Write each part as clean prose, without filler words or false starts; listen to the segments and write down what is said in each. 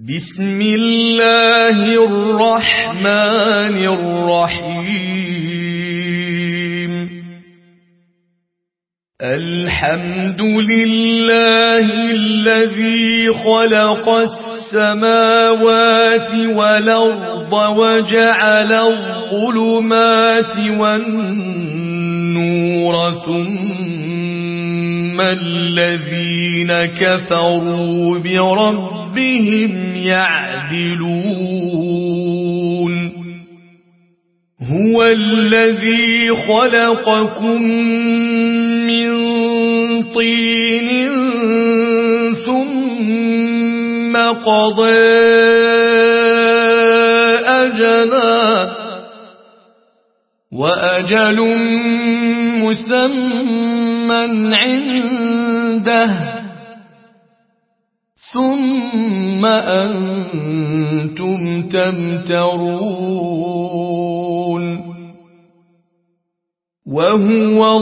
بسم الله الرحمن الرحيم. الحمد لله الذي خلق السماوات والأرض وجعل الظلمات والنور ثم الذين كفروا بربهم يعدلون. هو الذي خلقكم من طين ثم قضى أجلا وأجل مسمى عنده ثم أنتم تمترون. وهو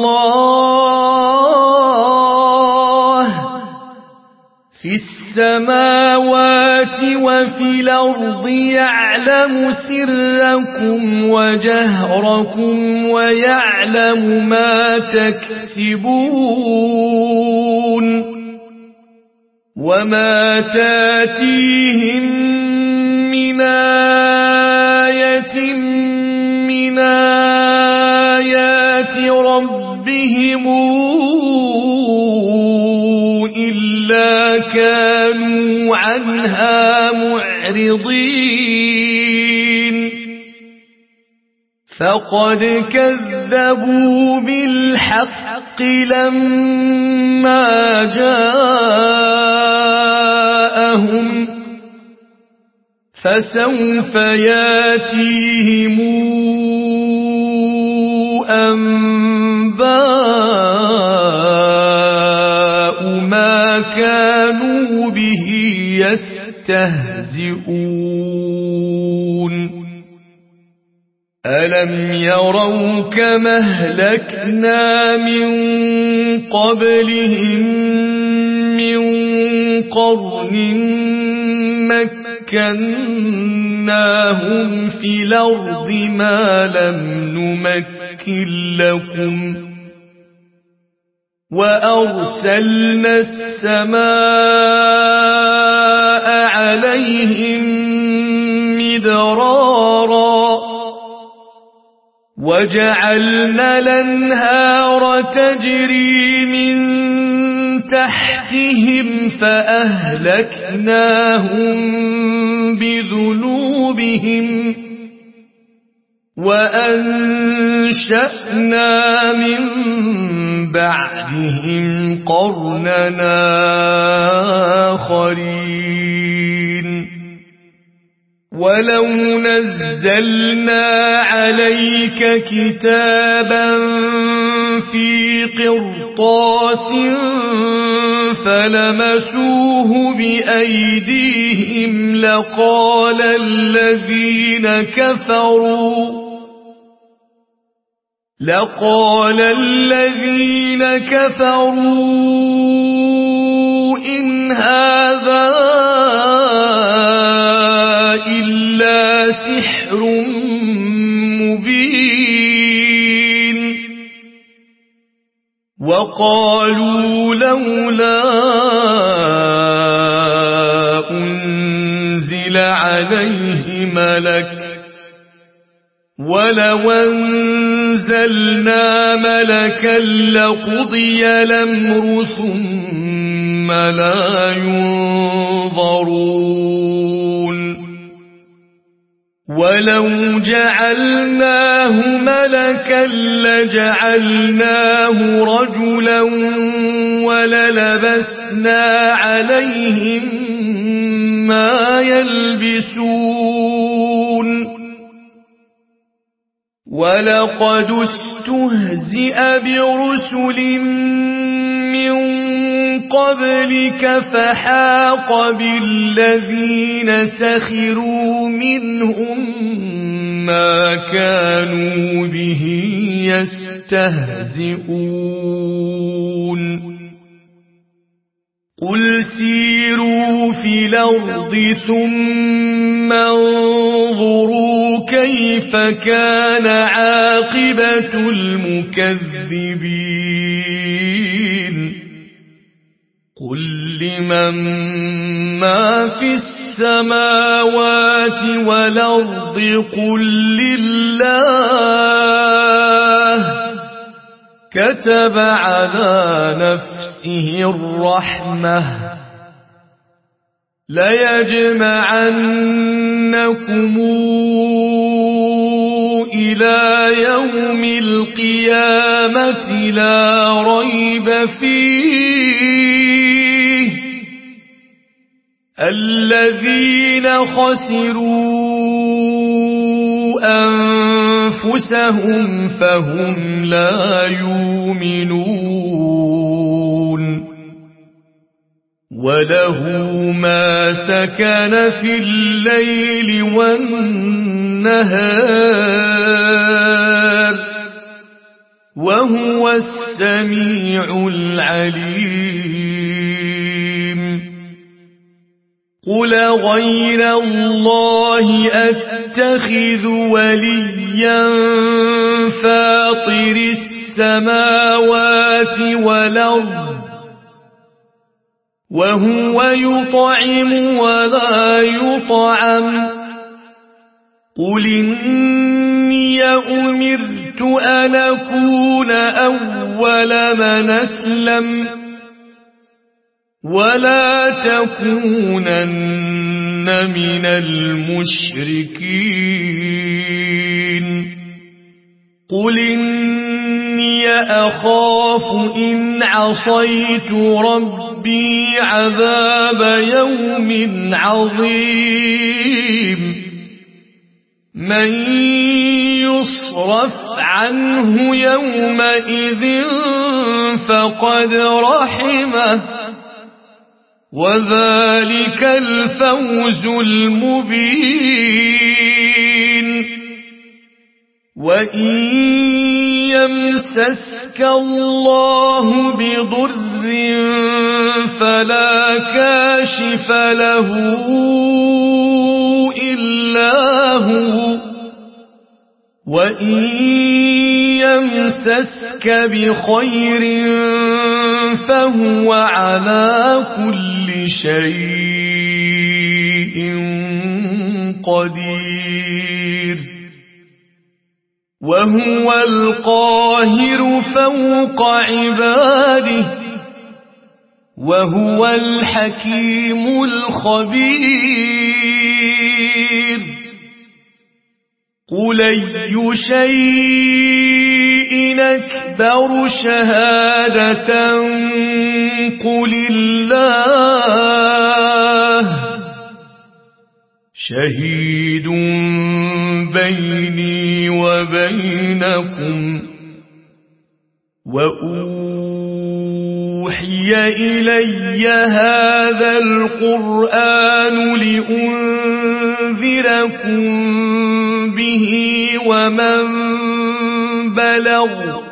الله في السماوات وفي الأرض يعلم سركم وجهركم ويعلم ما تكسبون. وما تاتيهم من آية من آيات ربهم إلا كانوا عنها معرضين. فقد كذبوا بالحق لما جاءهم فسوف ياتيهم أنباء ما كانوا به يستهزئون. ألم يروا كما أهلكنا من قبلهم من قرن مكناهم في الأرض ما لم نمكن لكم وأرسلنا السماء عليهم مدرارا وجعلنا الأنهار تجري من تحتهم فأهلكناهم بذنوبهم وأنشأنا من بعدهم قرننا آخرين. ولو نزلنا عليك كتابا في قرطاس فلمسوه بأيديهم لقال الذين كفروا إن هذا إلا سحر مبين. وقالوا لولا أنزل عليه ملك ولو أنزلنا ملكا لقضي الأمر ثم لا ينظرون. ولو جعلناه ملكا لجعلناه رجلا وللبسنا عليهم ما يلبسون. ولقد استهزئ برسل من قبلك فحاق بالذين سخروا منهم ما كانوا به يستهزئون. قل سيروا في الأرض ثم انظروا كيف كان عاقبة المكذبين قل لمن ما في السماوات والأرض قل لله كتب على نفسه الرحمة ليجمعنكم إلى يوم القيامة لا ريب فيه الذين خسروا أنفسهم فهم لا يؤمنون وله ما سكن في الليل والنهار وهو السميع العليم قل غير الله أتخذ وليا فاطر السماوات والأرض وهو يطعم ولا يطعم قل إني أمرت أن أكون أول من أسلم ولا تكونن من المشركين قل إني أخاف إن عصيت ربي عذاب يوم عظيم من يصرف عنه يومئذ فقد رحمه وذلك الفوز المبين وإن يمسسك الله بضر فلا كاشف له إلا هو وإن يمسسك بخير فهو على كل شيء قدير وهو القاهر فوق عباده وهو الحكيم الخبير قل أي شيء أكبر شهادة قل الله شهيد بيني وبينكم وأوحي إلي هذا القرآن لأنذركم به ومن بلغ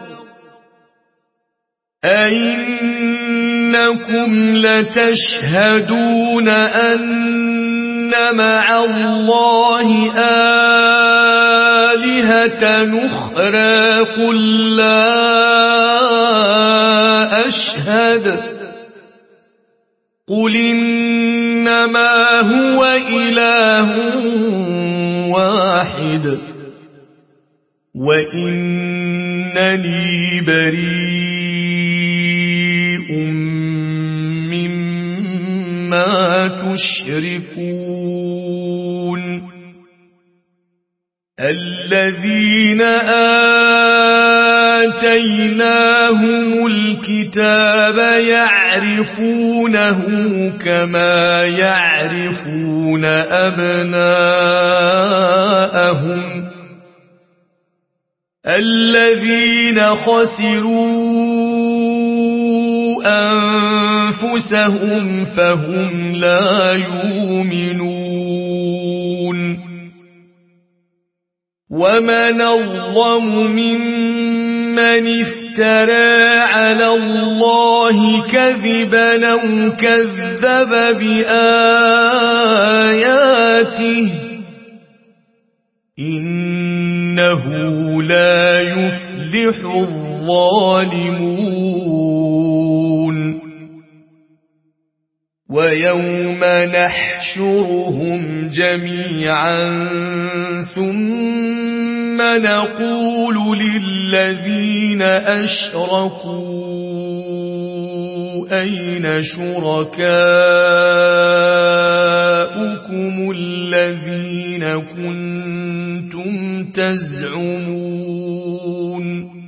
أئنكم لتشهدون أن مع الله آلهة أخرى قل لا أشهد قل إنما هو إله واحد وإنني بريء مما تشركون الذين آتيناهم الكتاب يعرفونه كما يعرفون أبناءهم الذين خسروا أنفسهم فهم لا يؤمنون ومن أظلم ممن من افترى على الله كذبا أو كذب بآياته إنه لا يفلح الظالمون ويوم نحشرهم جميعا ثم نقول للذين أشركوا أين شركاؤكم الذين كنتم تزعمون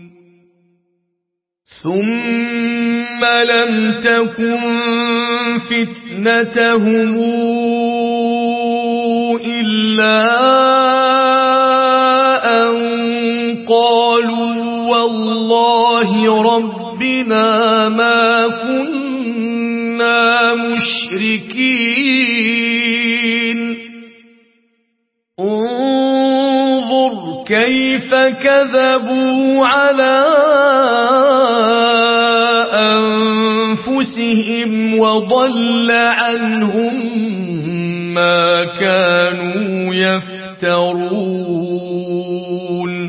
ثم لم تكن فتنتهم إلا أن قالوا والله ربنا ما كنا مشركين انظر كيف كذبوا على أنفسهم وضل عنهم ما كانوا يفترون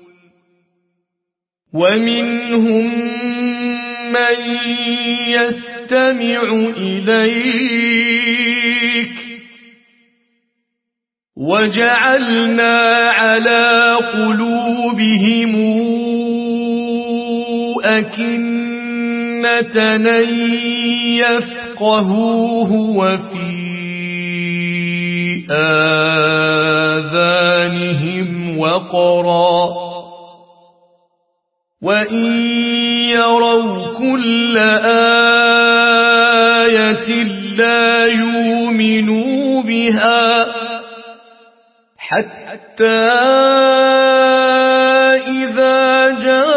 ومنهم من يستمع إليك وجعلنا على قلوبهم أكنة أن يفقهوه وفي آذانهم وقرا وإن يروا كل آية لا يؤمنوا بها حتى إذا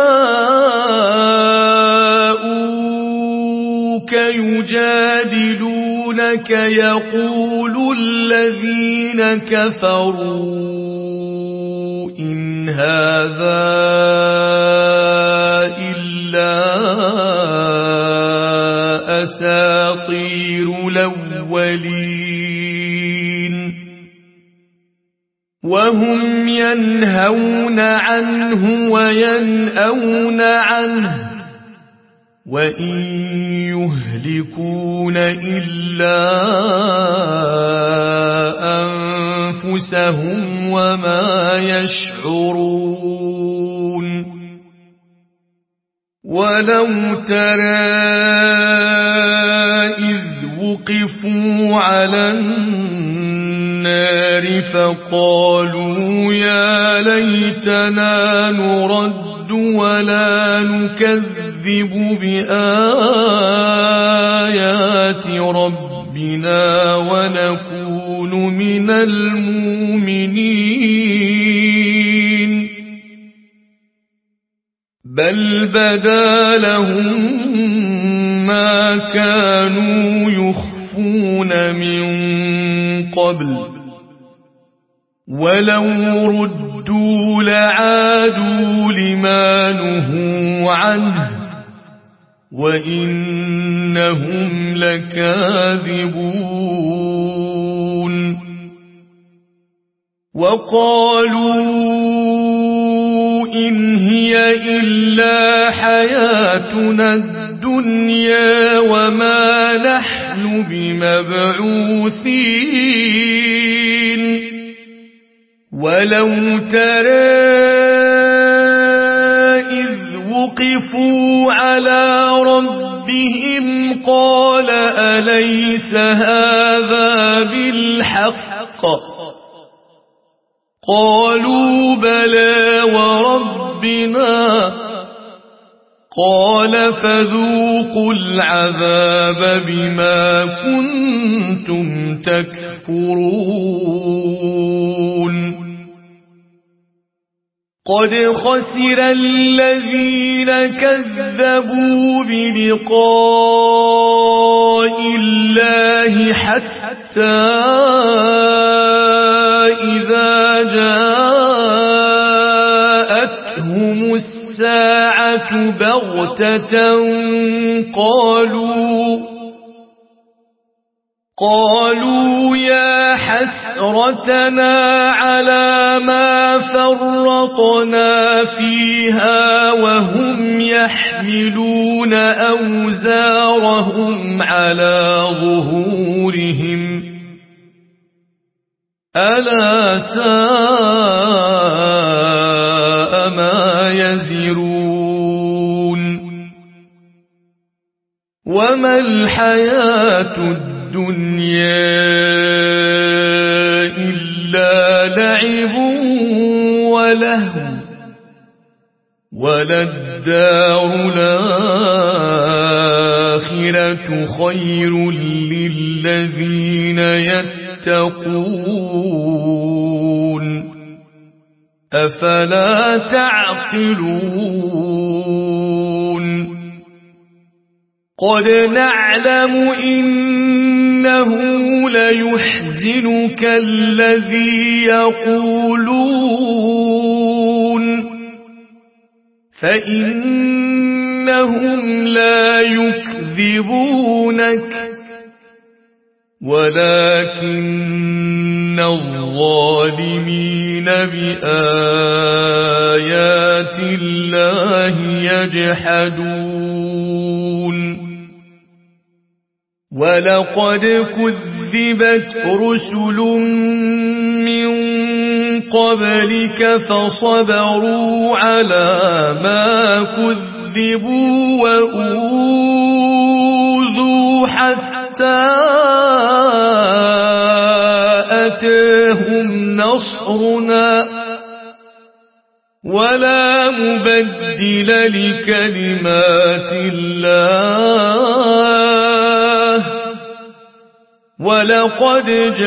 جاءوك يجادلونك يقول الذين كفروا إن هذا إلا أساطير الأولين وهم ينهون عنه وينأون عنه وإن يهلكون إلا أنفسهم وما يشعرون ولو ترى إذ وقفوا على النار فقالوا يا ليتنا نرد ولا نكذب بآيات ربنا ونكون من المؤمنين بل بدا لهم ما كانوا يخفون من قبل ولو ردوا لعادوا لما نهوا عنه وإنهم لكاذبون وقالوا إن هي إلا حياتنا الدنيا وما نحن بمبعوثين ولو ترى إذ وقفوا على ربهم قال أليس هذا بالحق قالوا بلى وربنا قال فذوقوا العذاب بما كنتم تكفرون قد خسر الذين كذبوا بلقاء الله حتى إذا جاءتهم الساعة بغتة قالوا يا حسرتنا على ما فرطنا فيها وهم يحملون أوزارهم على ظهورهم ألا ساء ما يزرون وما الحياة الدنيا إلا لعب ولهو وللدار الآخرة خير للذين يتقون أفلا تعقلون قد نعلم إنه ليحزنك الذي يقولون فإنهم لا يكذبونك ولكن الظالمين بآيات الله يجحدون ولقد كذبت رسل من قبلك فصبروا على ما كذبوا وأوذوا حتى أتاهم نصرنا ولا مبدل لكلمات الله ولقد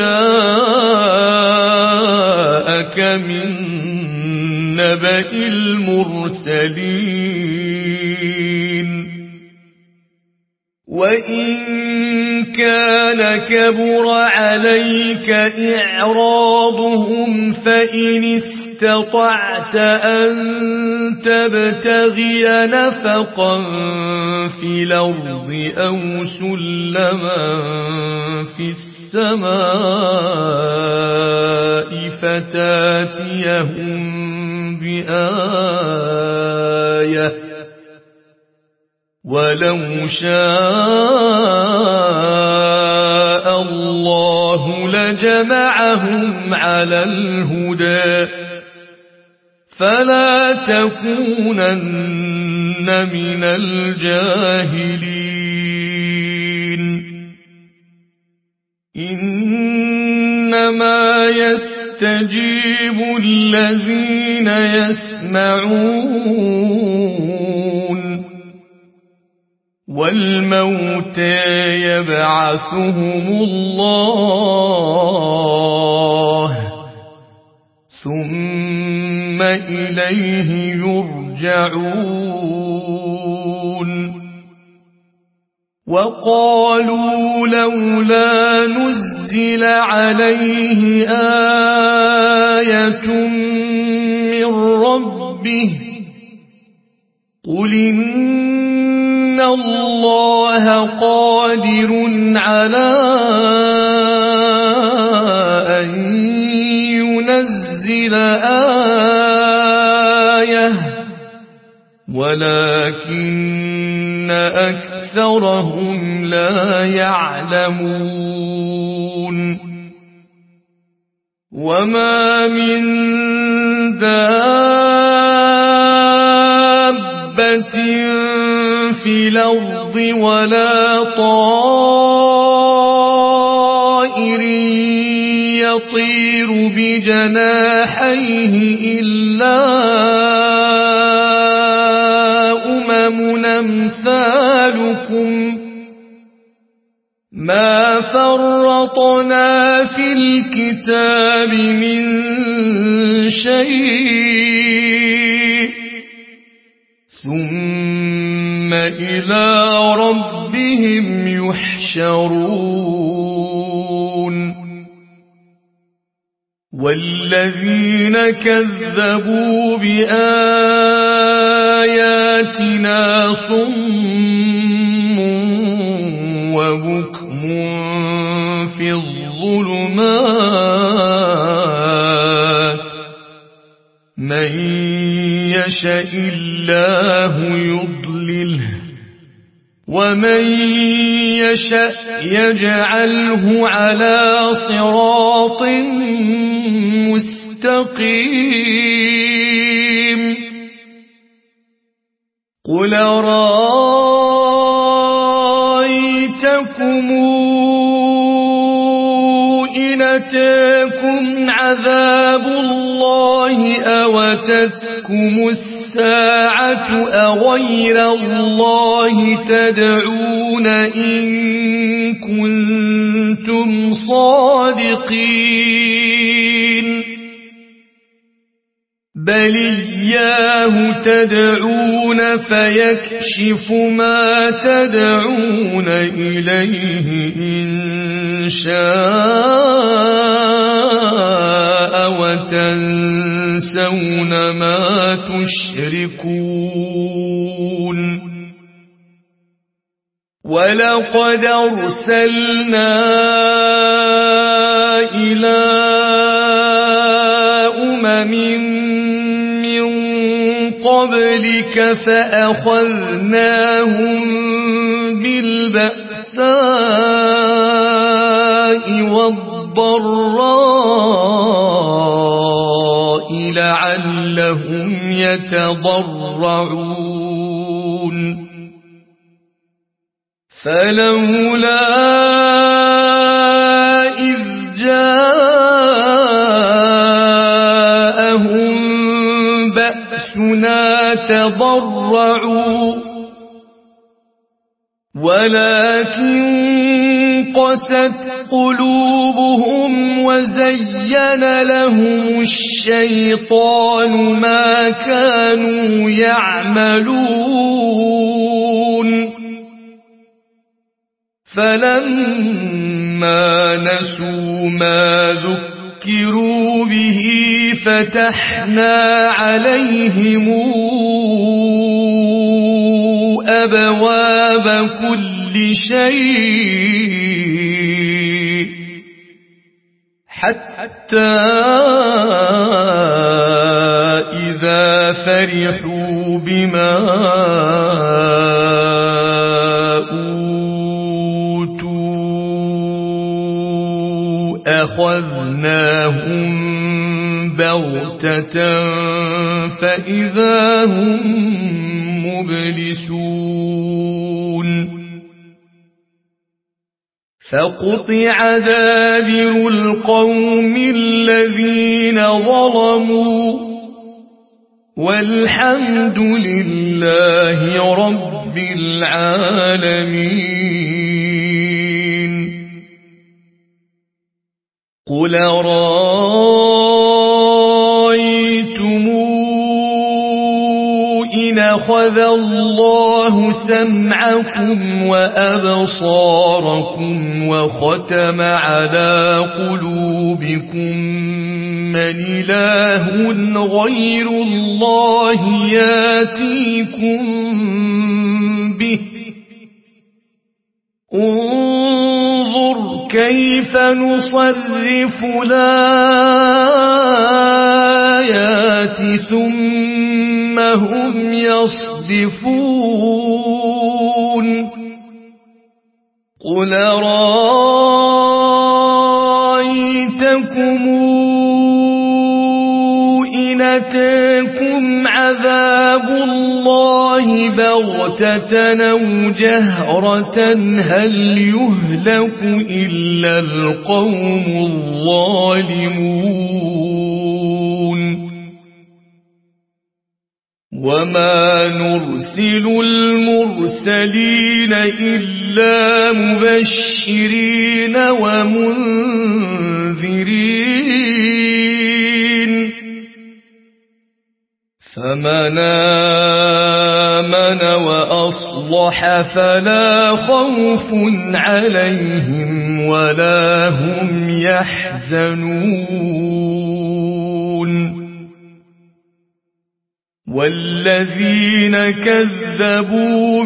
جاءك من نبأ المرسلين وإن كان كبر عليك إعراضهم فإن استطعت أن تبتغي نفقا في الأرض أو سلما في السماء فتاتيهم بآية ولو شاء الله لجمعهم على الهدى فلا تكونن من الجاهلين إنما يستجيب الذين يسمعون والموتى يبعثهم الله ثم إليه يرجعون وقالوا لولا نزل عليه آية من ربه قل إن الله قادر على أن ينزل آية ولكن أكثرهم لا يعلمون وما من دابة في الأرض ولا طائر يطير بجناحيه إلا أمم أمثالكم ما فرطنا في الكتاب من شيء ثم إلى ربهم يحشرون والذين كذبوا بآياتنا آياتنا صم وبكم في الظلمات من يشاء الله يضلله ومن يشاء يجعله على صراط مستقيم قل رأيتكم إن أتاكم عذاب الله أو أتتكم الساعة أغير الله تدعون إن كنتم صادقين بل إياه تدعون فيكشف ما تدعون إليه إن شاء وتنسون ما تشركون ولقد أرسلنا إلى من قبلك فأخذناهم بالبأساء والضراء لعلهم يتضرعون فلولا إذ جاءهم بأسنا تضرعوا ولكن قست قلوبهم وزين لهم الشيطان ما كانوا يعملون فلما نسوا ما ذكروا به فتحنا عليهم أبواب كل شيء حتى إذا فرحوا بما أخذناهم بغتة فإذا هم مبلسون فقطع دابر القوم الذين ظلموا والحمد لله رب العالمين قل رأيتم إن أخذ الله سمعكم وأبصاركم وختم على قلوبكم من إله غير الله ياتيكم به انظر كيف نصرف الآيات ثم هم يصدفون قل رأيتكم إن أتاكم عذاب الله بغتة أو جهرة هل يهلك إلا القوم الظالمون وما نرسل المرسلين إلا مبشرين ومنذرين فمن آمن وأصلح فلا خوف عليهم ولا هم يحزنون والذين كذبوا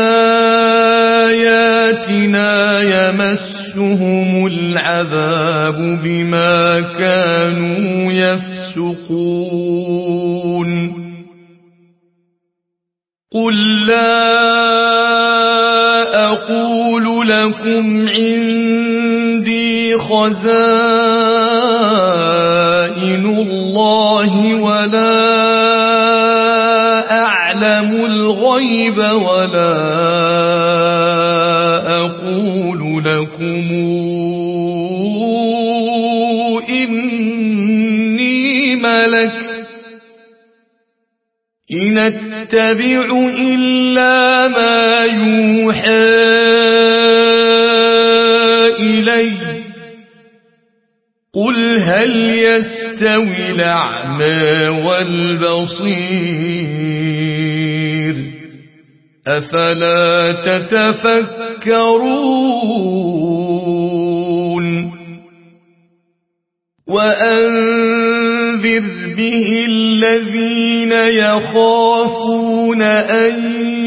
بآياتنا يمسهم العذاب بما كانوا يفسقون قل لا أقول لكم عندي خزائن الله ولا أعلم الغيب ولا أقول لكم إني ملك إن أتبع إلا ما يوحى إلي قل هل يستوي الأعمى والبصير أفلا تتفكرون وأنذر به الذين يخافون أن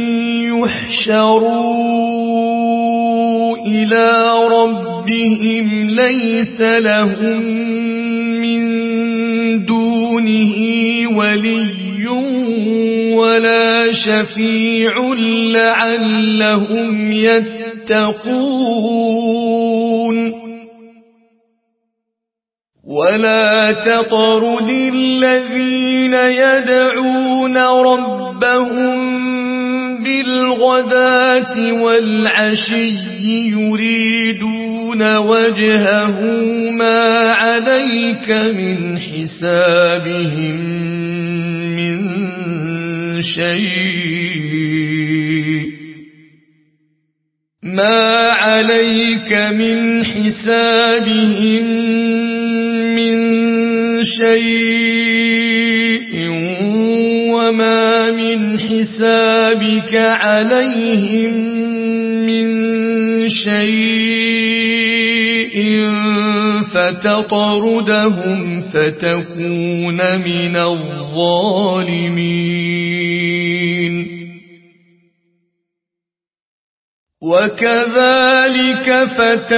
يحشروا إلى ربهم ليس لهم من دونه ولي ولا شفيع لعلهم يتقون ولا تطرد الذين يدعون ربهم بالغداة والعشي يريدون وجهه ما عليك من حسابهم من شيء ما عليك من حسابهم من شيء وما من حسابك عليهم من شيء فتطردهم فتكون من الظالمين وكذلك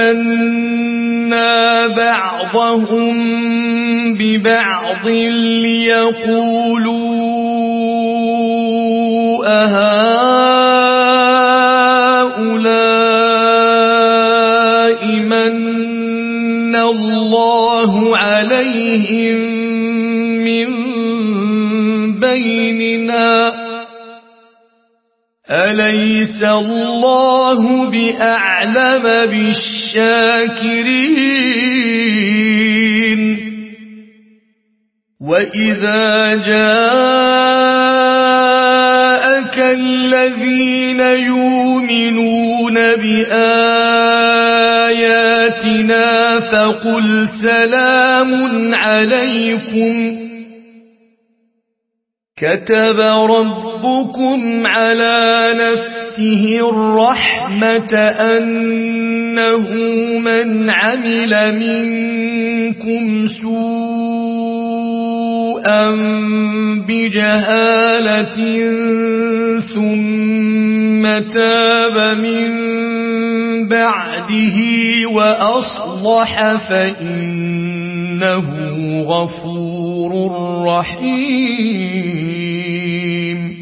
فتنا بعضهم ببعض ليقولوا أهؤلاء من الله عليهم من بيننا أليس الله بأعلم بالشاكرين وإذا جاءك الذين يؤمنون بآياتنا فقل سلام عليكم كتب ربكم على نفسه الرحمة أنه من عمل منكم سوءا بجهالة ثم تاب من بعده وأصلح فإنه غفور رحيم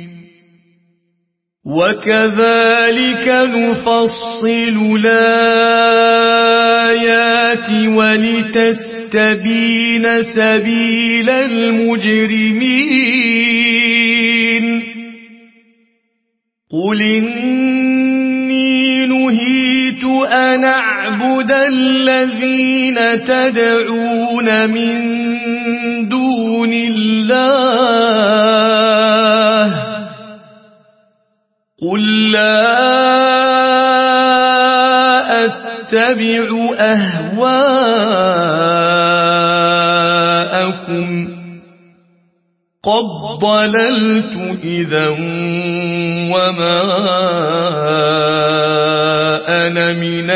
وكذلك نفصل الآيات ولتستبين سبيل المجرمين قل إني نهيت أن أعبد الذين تدعون من دون الله قل لا أتبع أهواءكم قد ضللت إذا وما أنا من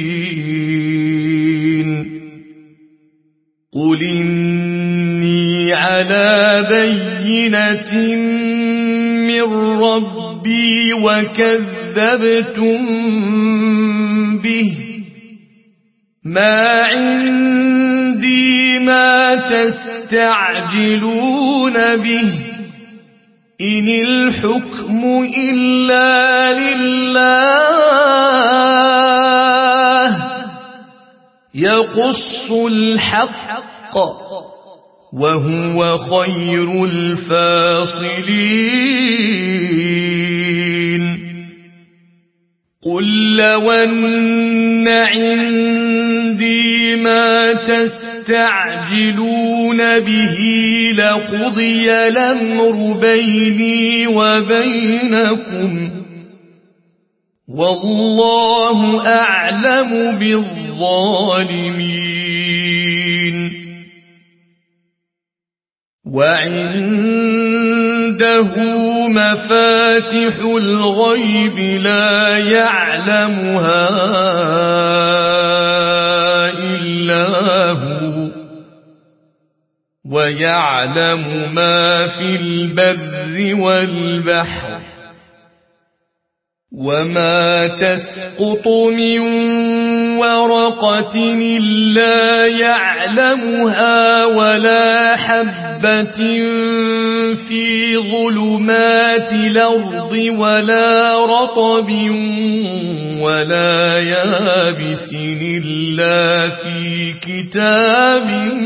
المهتدين قل إني على بينة من ربي وكذبتم به ما عندي ما تستعجلون به إن الحكم إلا لله يقص الحق وهو خير الفاصلين قل لو أن عندي ما تستعجلون به لقضي الأمر بيني وبينكم والله أعلم بالظالمين وعنده مفاتح الغيب لا يعلمها إلا هو ويعلم ما في البر والبحر وما تسقط من ورقة إلا يعلمها ولا حبة في ظلمات الأرض ولا رطب ولا يابس إلا في كتاب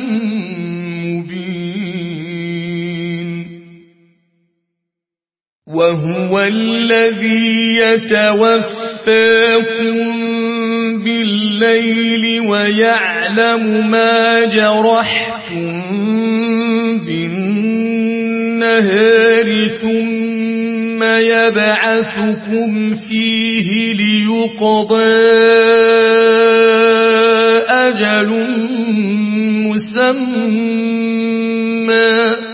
مبين وهو الذي يتوفاكم بالليل ويعلم ما جرحتم بالنهار ثم يبعثكم فيه ليقضى أجل مسمى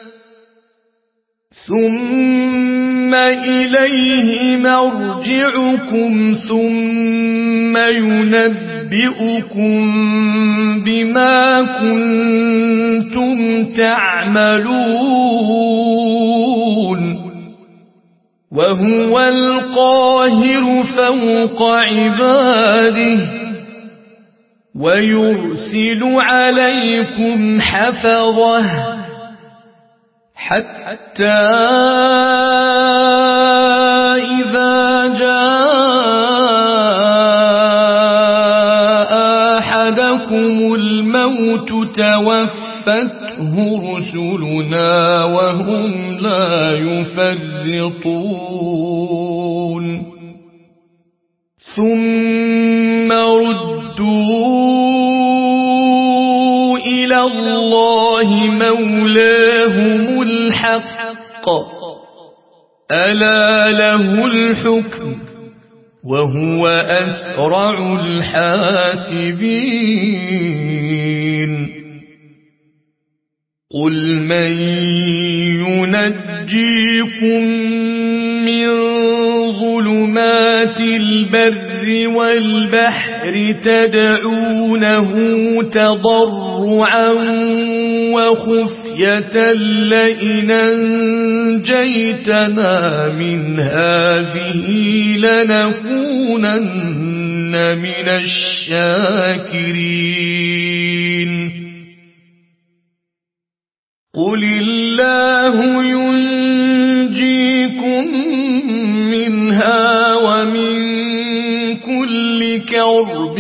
ثم إليه مرجعكم ثم ينبئكم بما كنتم تعملون وهو القاهر فوق عباده ويرسل عليكم حفظه حتى إذا جاء أحدكم الموت توفته رسلنا وهم لا يفرطون ثم ردوا إلى الله مولاهم الحق ألا له الحكم وهو أسرع الحاسبين قل من ينجيكم من ظلمات البر والبحر تدعونه تضرعا وخفية لئن أنجيتنا من هذه لنكونن من الشاكرين قل الله ينجيكم منها ومن كل كرب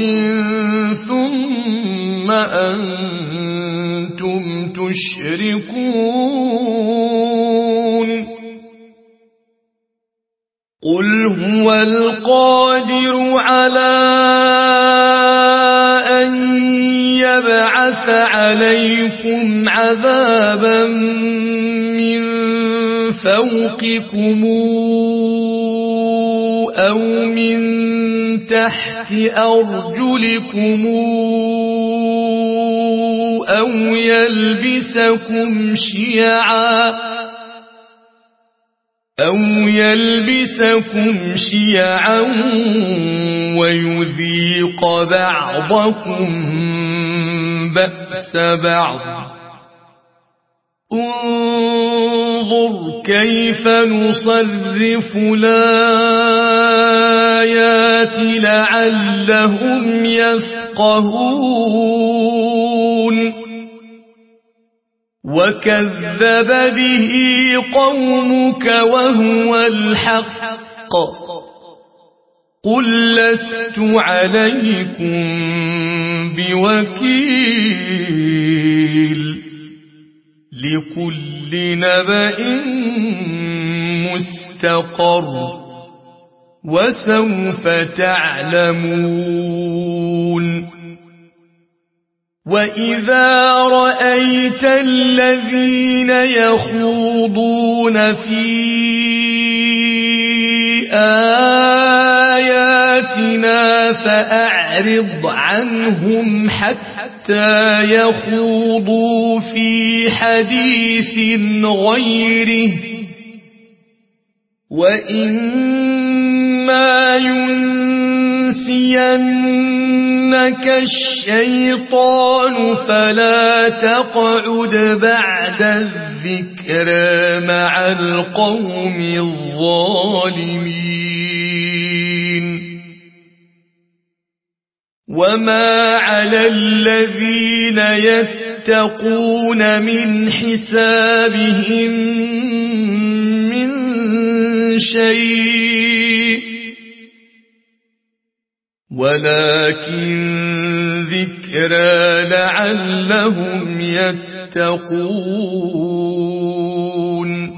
ثم أنتم تشركون قل هو القادر على أن يبعث عليكم عذابا من فوقكم أو من تحت أرجلكم أو يلبسكم شيعا ويذيق بعضكم بأس بعض انظر كيف نصرف الآيات لعلهم يفقهون وكذب به قومك وهو الحق قل لست عليكم بوكيل لكل نبأ مستقر وسوف تعلمون وإذا رأيت الذين يخوضون في آياتنا فأعرض عنهم حتى يخوضوا في حديث غيره وإما ينسينك الشيطان فلا تقعد بعد الذكرى مع القوم الظالمين وما على الذين يتقون من حسابهم من شيء ولكن ذكرى لعلهم يتقون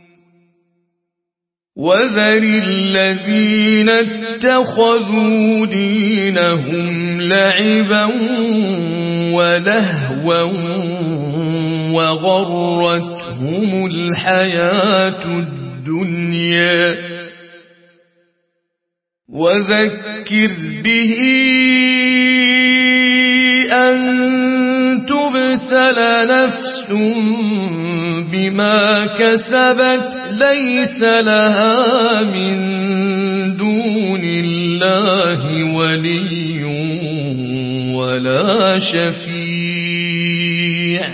وذر الذين اتخذوا دينهم لعبا ولهوا وغرتهم الحياة الدنيا وذكر به أن تبسل نفس بما كسبت ليس لها من دون الله ولي ولا شفيع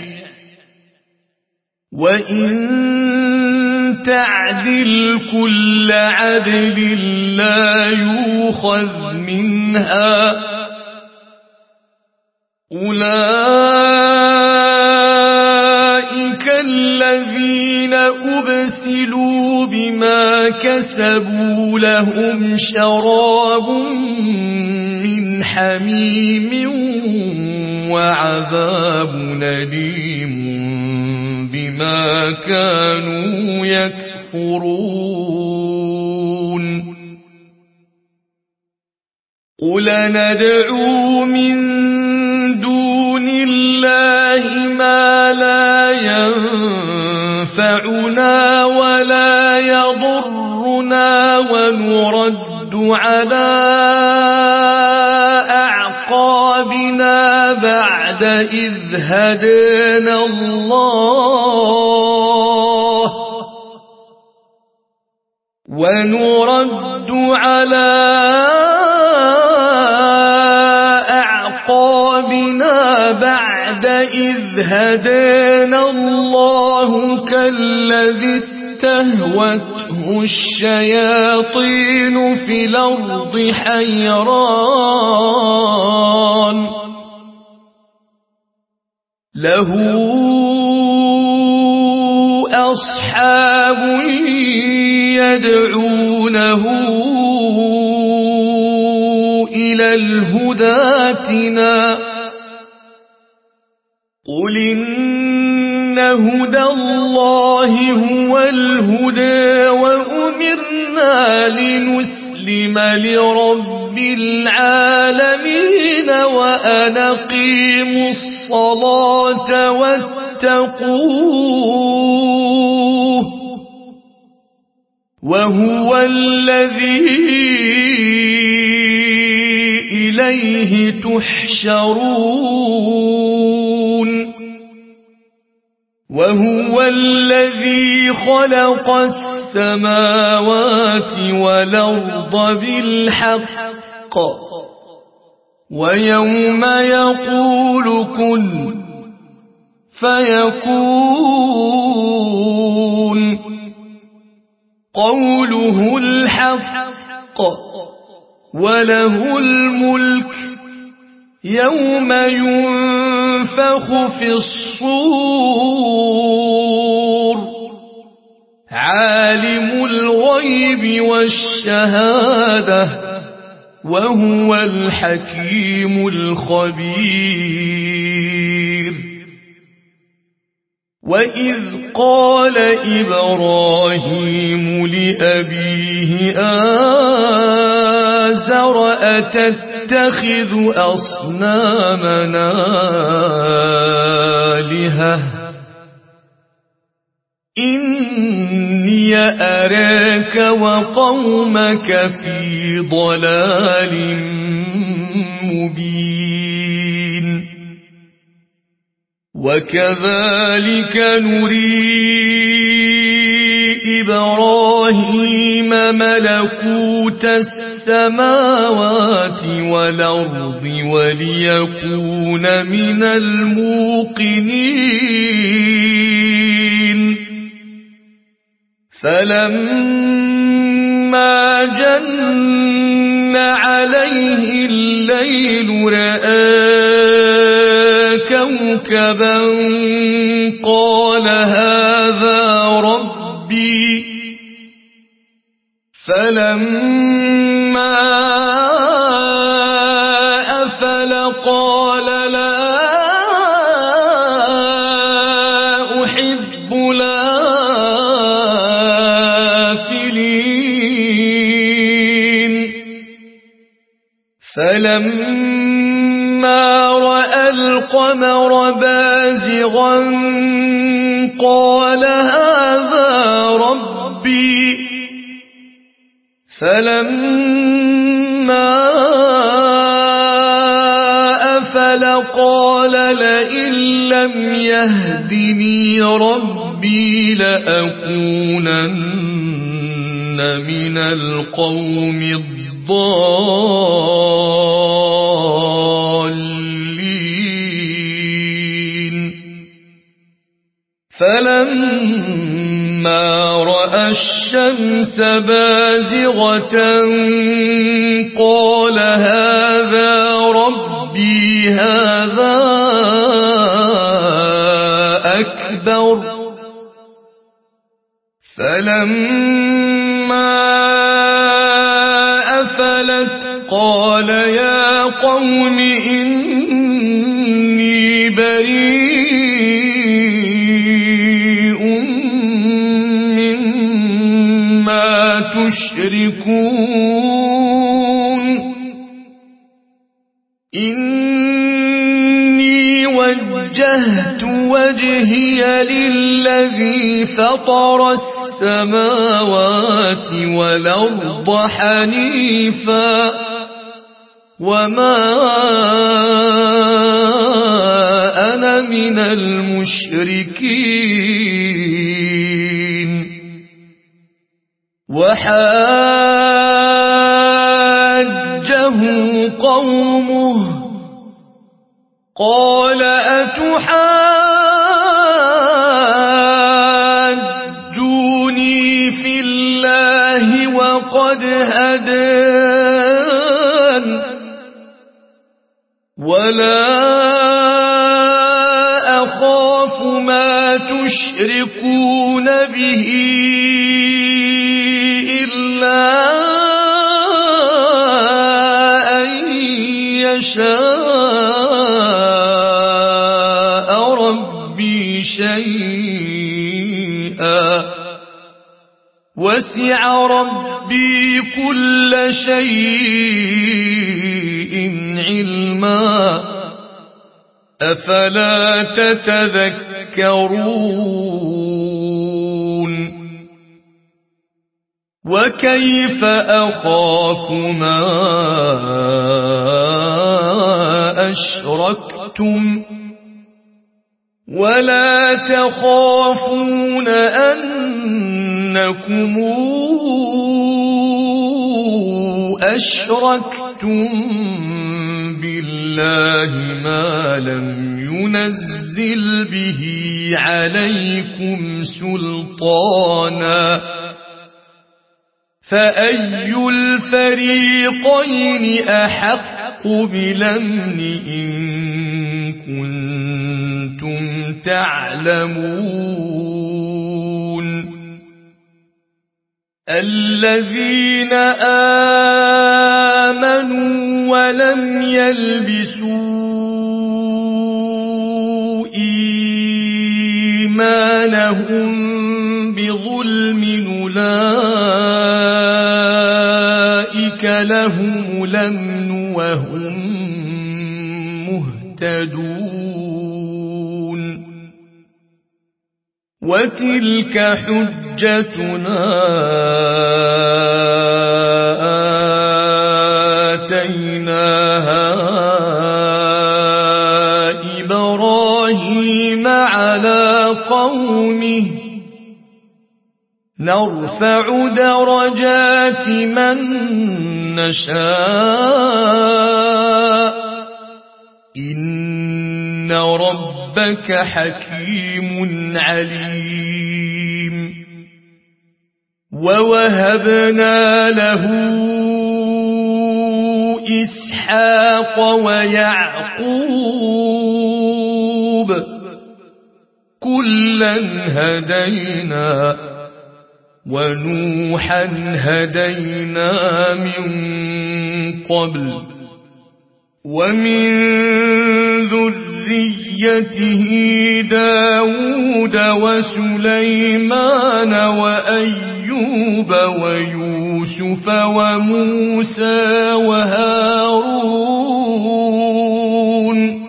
وإن تعدل كل عدل لا يؤخذ منها أولئك الذين أبسلوا بما كسبوا لهم شراب من حميم وعذاب أليم بما كانوا يكفرون قل ندعو من دون الله ما لا ينفعنا ولا يضرنا ونرد على أعقابنا بعد إذ هدانا الله ونرد على أعقابنا بعد إذ هدانا الله كالذي استهوته الشياطين في الأرض حيران له أصحاب يدعونه إلى الهدى ائتنا قل إن هدى الله هو الهدى وأمرنا لنسلم لرب العالمين وأن أقيموا الصلاة واتقوه وهو الذي إليه تحشرون وهو الذي خلق السماوات والأرض بالحق ويوم يقول كن فيكون قوله الحق وله الملك يوم ينفخ في الصور عالم الغيب والشهادة وهو الحكيم الخبير وإذ قال إبراهيم لأبيه آزر أتتخذ أصنامنا آلهة إني أراك وقومك في ضلال مبين وكذلك نري إبراهيم ملكوت السماوات والأرض وليكون من الموقنين فلما جن عليه الليل رأى كوكبا قال هذا ربي فلما أفل قال لا أحب الآفلين فلما رأى القمر بازغا قال هذا ربي فلما أفل قال لئن لم يهدني ربي لأكونن من القوم الضالين فلما رأى الشمس بازغة قال هذا ربي هذا أكبر فلما أفلت قال يا قوم إني بريء مما تشركون إني وجهت وجهي للذي فطر السماوات والأرض حنيفا وما أنا من المشركين وحاجه قومه قال أتحاجوني في الله وقد هدان ولا أخاف ما تشركون به إلا أن يشاء ربي شيئا وسع ربي كل شيء علما أفلا تتذكرون وكيف أخاف ما أشركتم ولا تخافون أنكم أشركتم بالله ما لم ينزل به عليكم سلطانا فأي الفريقين أحق بالأمن إن كنتم تعلمون الذين آمنوا ولم يلبسوا إيمانهم بظلم أولئك لهم الأمن وهم مهتدون وتلك حجتنا آتيناها إبراهيم على قومه نرفع درجات من نشاء إن ربك حكيم عليم ووهبنا له إسحاق ويعقوب كلا هدينا ونوحا هدينا من قبل ومن ذريته داود وسليمان وأيوب ويوسف وموسى وهارون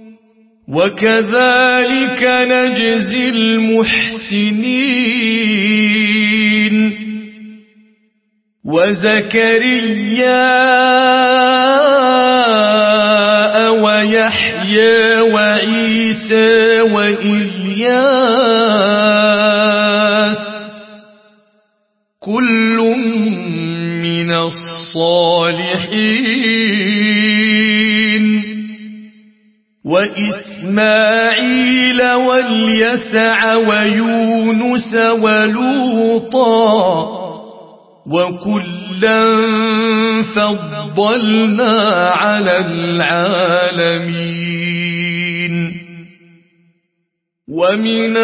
وكذلك نجزي المحسنين وزكريا ويحيى وعيسى وإلياس كل من الصالحين وإسماعيل واليسع ويونس ولوطا وكلا فضلنا على العالمين ومن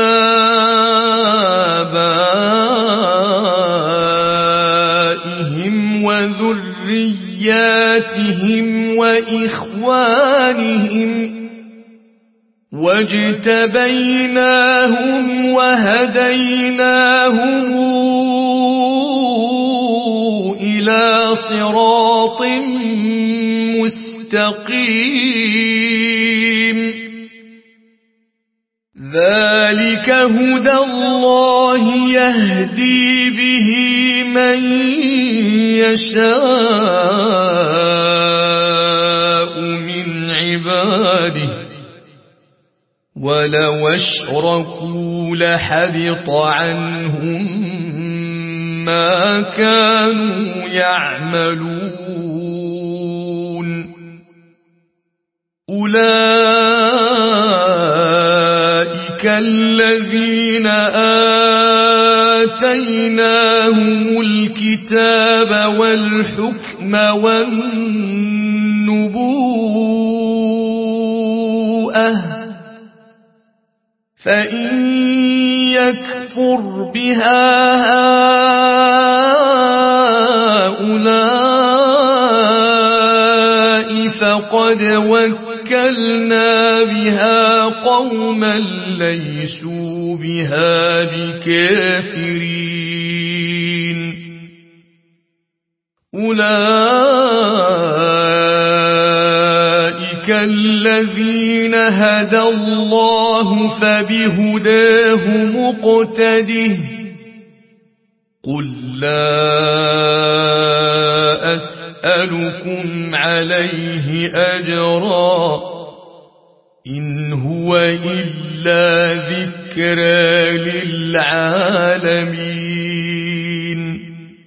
آبائهم وذرياتهم وإخوانهم واجتبيناهم وهديناهم إلى صراط مستقيم ذلك هدى الله يهدي به من يشاء من عباده ولو اشركوا لحبط عنهم ما كانوا يعملون أولئك الذين آتيناهم الكتاب والحكم والنبوءة فإن يكفر بها هؤلاء فقد وكلنا بها قوما ليسوا بها بكافرين أولئك الذين هدى الله فبهداه مقتده قل لا أسألكم عليه أجرا إن هو إلا ذكرى للعالمين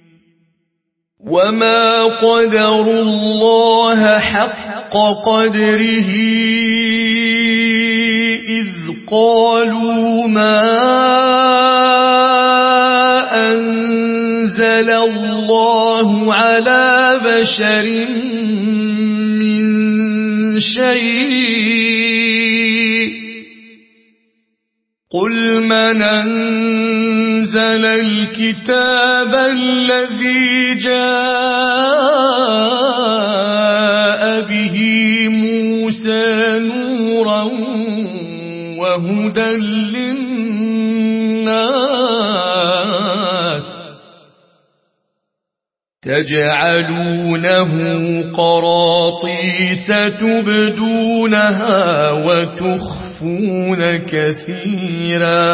وما قدروا الله حق قدره إذ قالوا ما أنزل الله على بشر من شيء قل من أنزل الكتاب الذي جاء به موسى نورا وهدى للناس تجعلونه قراطيس تبدونها وتخفون كثيرا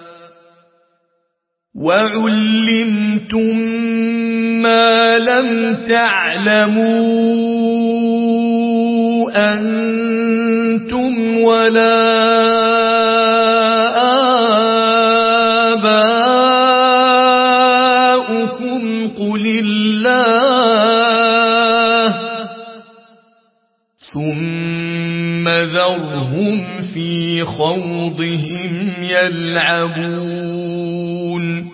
وعلمتم ما لم تعلموا أنتم ولا آباؤكم قل الله ثم ذرهم في خوضهم يلعبون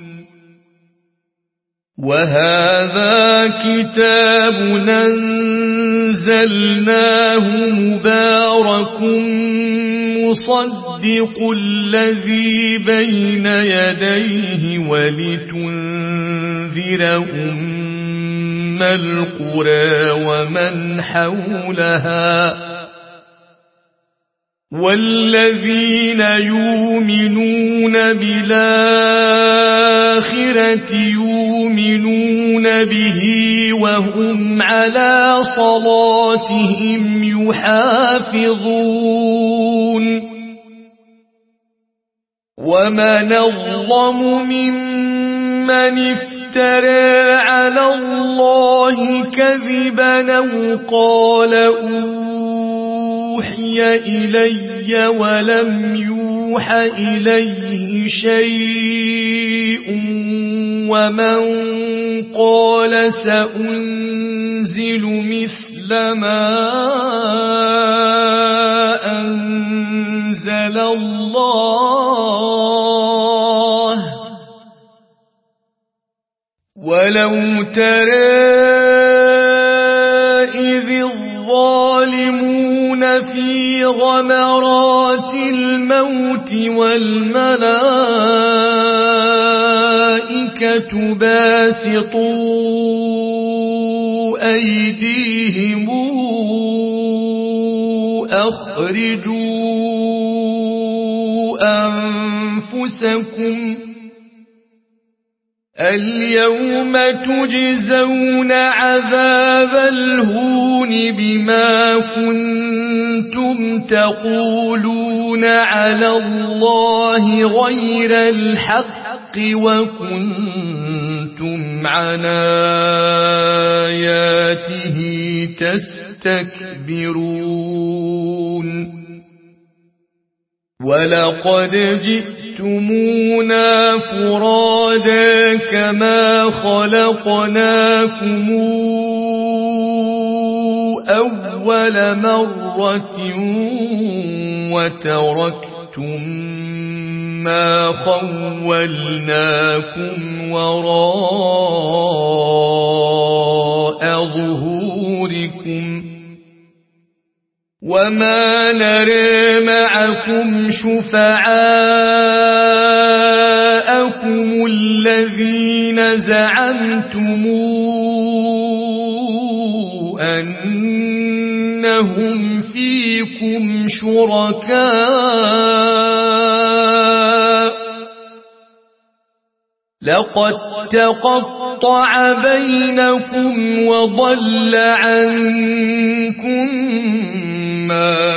وهذا كتاب أنزلناه مبارك مصدق الذي بين يديه ولتنذر أم القرى ومن حولها والذين يؤمنون بالآخرة يؤمنون به وهم على صلاتهم يحافظون ومن أظلم ممن افترى على الله كذبا أو قال أوحي إلي ولم يوح إليه شيء ومن قال سأنزل مثل ما أنزل الله ولو ترى إذ الظالمون في غمرات الموت والملائكة باسطوا أيديهم أخرجوا أنفسكم اليوم تجزون عذاب الهون بما كنتم تقولون على الله غير الحق وكنتم عن آياته تستكبرون ولقد جئتمونا فرادا كما خلقناكم أول مرة وتركتم ما خولناكم وراء ظهوركم وما نرى معكم شفعاءكم الذين زعمتم أنهم فيكم شركاء لقد تقطع بينكم وضل عنكم ما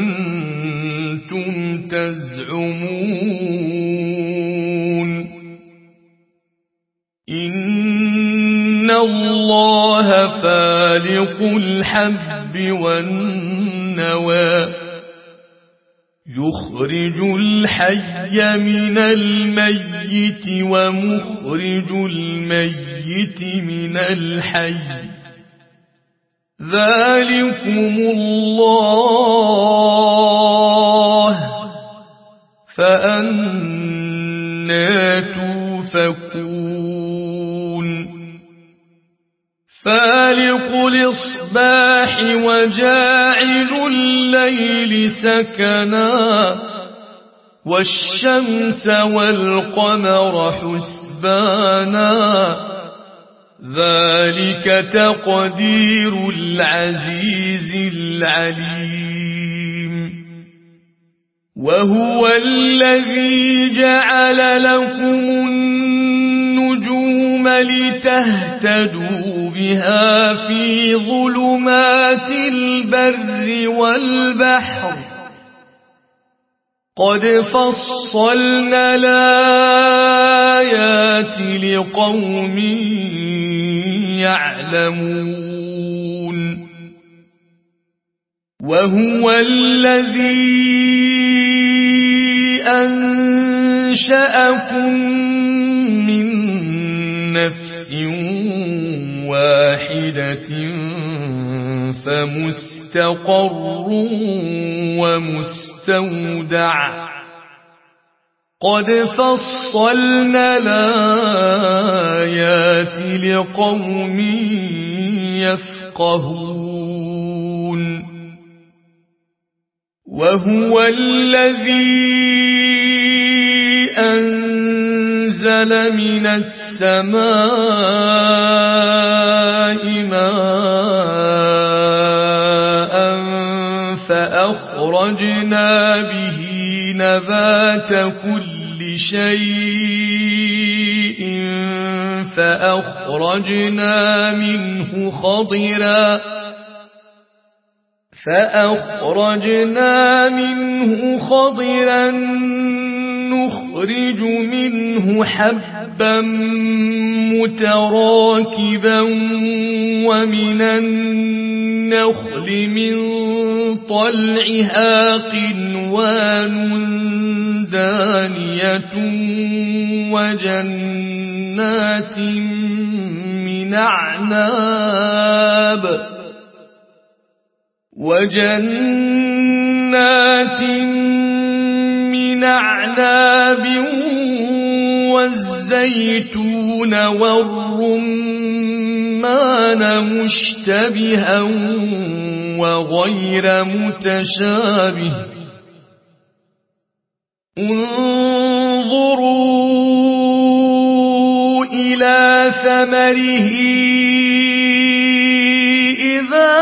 كنتم تزعمون إن الله فالق الحب والنوى يخرج الحي من الميت ومخرج الميت من الحي ذلكم الله فأنى توفكون فالق الإصباح وجاعل الليل سكنا والشمس والقمر حسبانا ذلك تقدير العزيز العليم وهو الذي جعل لكم النجوم لتهتدوا بها في ظلمات البر والبحر قد فصلنا الآيات لقوم يعلمون وهو الذي أنشأكم من نفس واحدة فمستقر ومستودع قد فصلنا الآيات لقوم يفقهون وهو الذي أنزل من السماء ماء فأخرجنا به نبات كل شيء فأخرجنا منه خضرا نخرج منه حبا متراكبا ومن النخل من طلعها قنوان دانية وجنات من أعناب والزيتون والرمان مشتبها وغير متشابه انظروا إلى ثمره إذا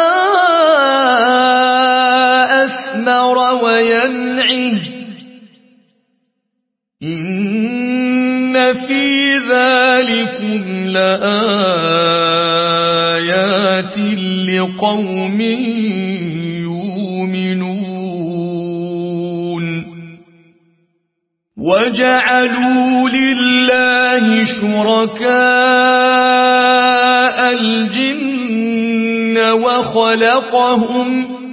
أثمر وينعه إن في ذلكم لآيات لقوم يؤمنون وجعلوا لله شركاء الجن وخلقهم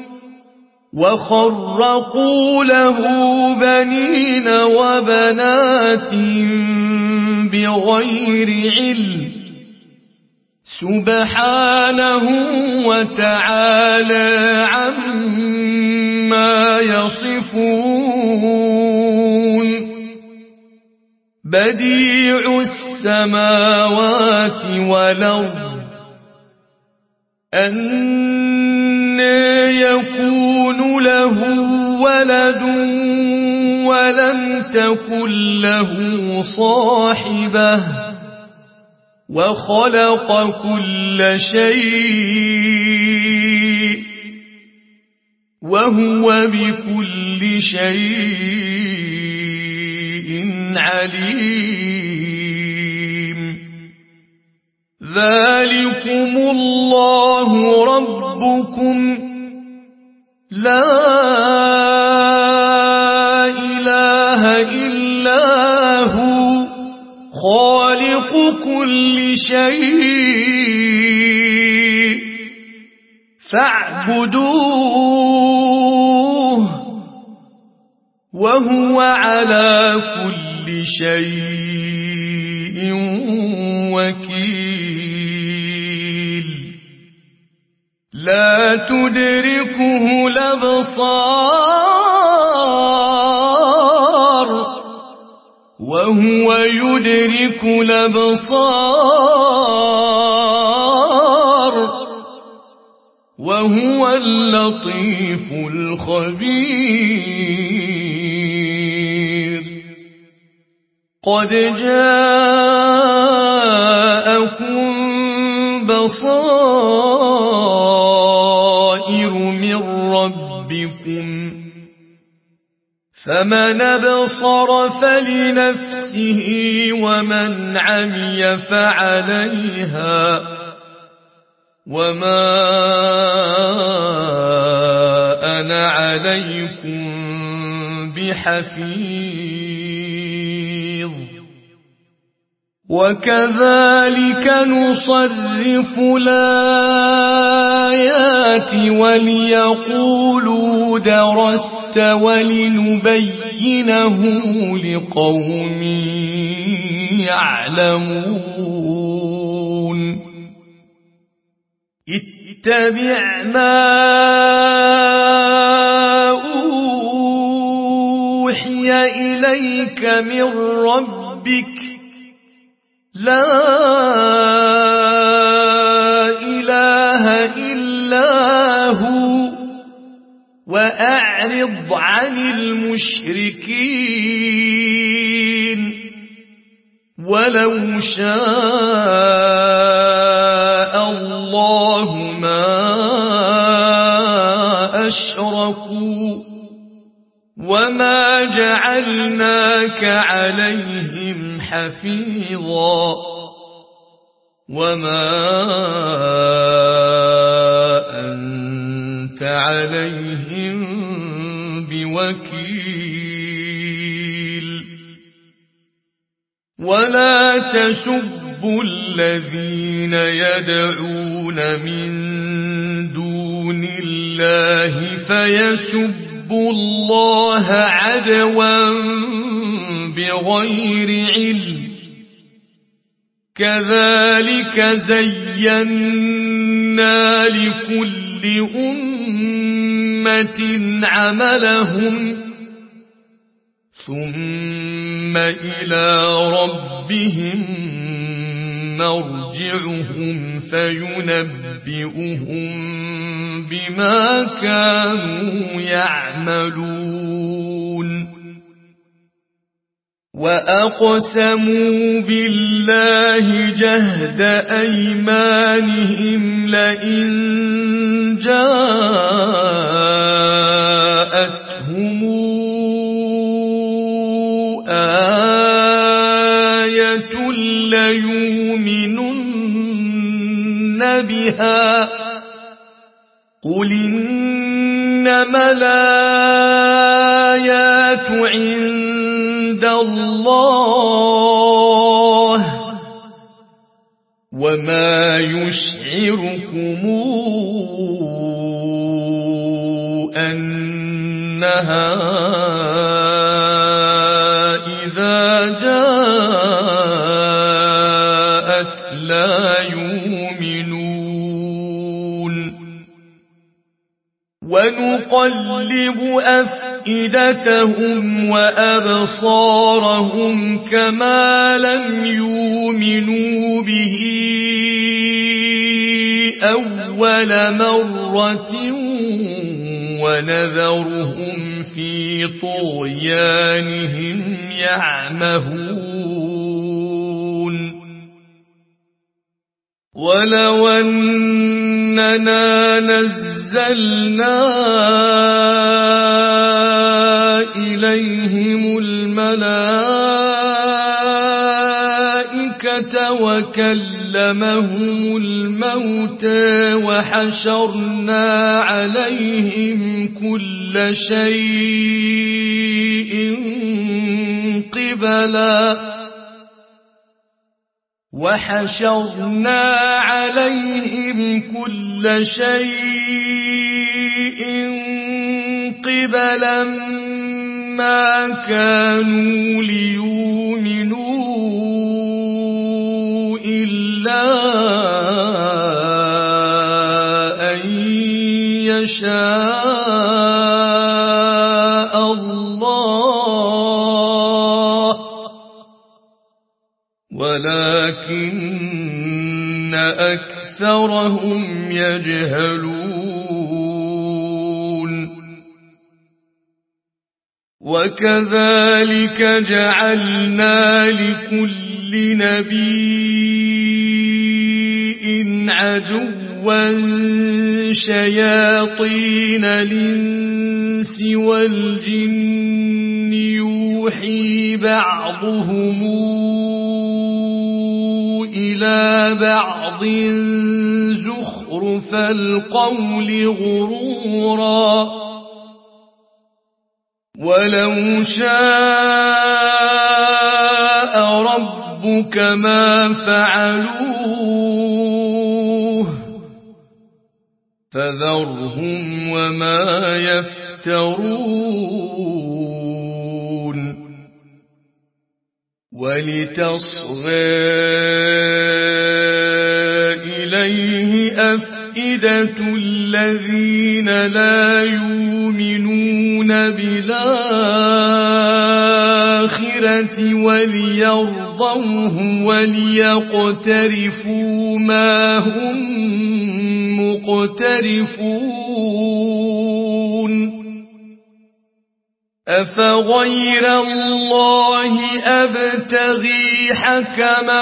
وخرقوا له بنين وبنات بغير علم سبحانه وتعالى عما يصفون بديع السماوات والأرض أنى يكون له ولد ولم تكن له صاحبة وخلق كل شيء وهو بكل شيء عليم ذلكم الله ربكم لا إله إلا هو خالق كل شيء فاعبدوه وهو على كل شيء وكيل لا تدركه الأبصار وهو يدرك الأبصار وهو اللطيف الخبير قد جاءكم بصائر من ربكم فمن أبصر فلنفسه ومن عمي فعليها وما أنا عليكم بحفيظ وكذلك نصرف الآيات وليقولوا درست ولنبينه لقوم يعلمون اتبع ما أوحي إليك من ربك لا إله إلا هو وأعرض عن المشركين ولو شاء الله ما أشركوا وما جعلناك عليهم حفيظا وما أنت عليهم بوكيل ولا تسبوا الذين يدعون من دون الله فيسبوا الله عدوا بغير علم كذلك زينا لكل أمة عملهم ثم إلى ربهم مرجعهم فينبئهم بما كانوا يعملون وأقسموا بالله جهد أيمانهم لئن جاءتهم آية ليؤمنن بها قل إنما الآيات عند الله وما يشعركم أنها إذا جاءت لا يؤمنون ونقلب أفئدتهم وأبصارهم كما لم يؤمنوا به أول مرة ونذرهم في طغيانهم يعمهون ولو أننا نزلنا إليهم الملائكة وكلمهم الموتى وحشرنا عليهم كل شيء قبلا ما كانوا ليؤمنوا إلا أن يشاء الله ولكن أكثرهم يجهلون وكذلك جعلنا لكل نبي عدوا شياطين الإنس والجن يوحي بعضهم إلى بعض زخرف القول غرورا ولو شاء ربك ما فعلوه فذرهم وما يفترون ولتصغى إليه أفئدة الذين لا يؤمنون بالآخرة وليرضوه وليقترفوا ما هم مقترفون أفغير الله أبتغي حكما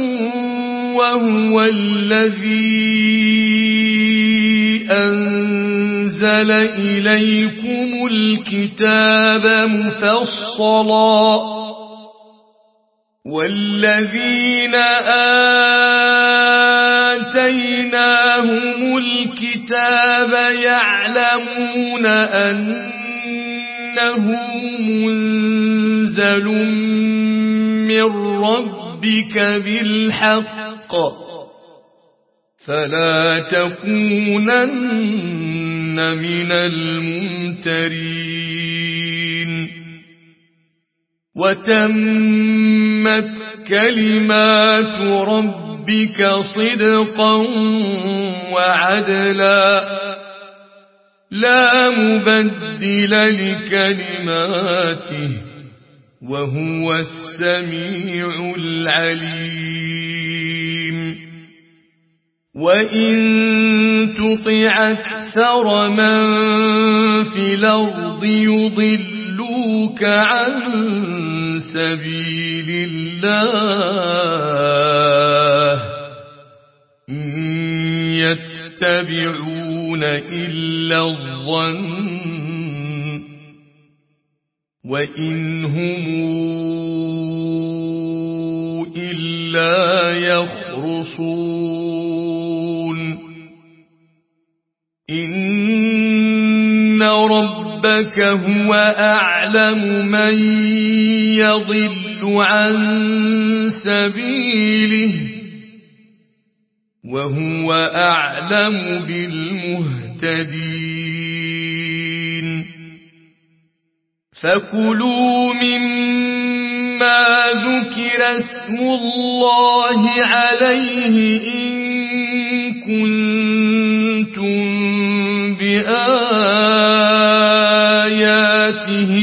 وهو الذي أنزل إليكم الكتاب مفصلا والذين آتيناهم الكتاب يعلمون أنه منزل من ربك بالحق فلا تكونن من الممترين وتمت كلمات ربك صدقا وعدلا لا مبدل لكلماته وهو السميع العليم وإن تطع أكثر من في الأرض يضلوك عن سبيل الله إن يتبعون إلا الظن وإن هم إلا يخرصون إن ربك هو أعلم من يضل عن سبيله وهو أعلم بالمهتدين فكلوا مما ذكر اسم الله عليه إن كنتم بآياته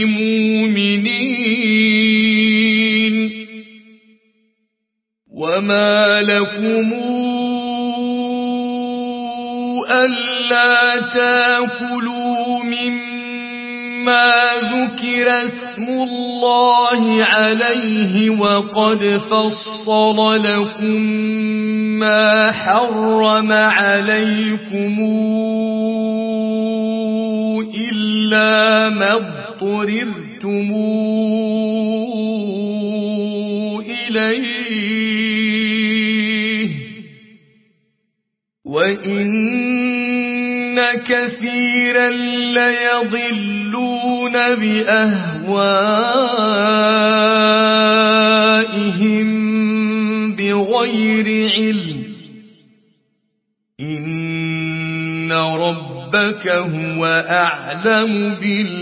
مؤمنين وما لكم ألا تأكلوا مما ذكر اسم الله عليه وقد فصل لكم ما حرم عليكم إلا ما اضطررتم إليه وإن كثيرا ليضلون بأهوائهم بغير علم إن ربك هو أعلم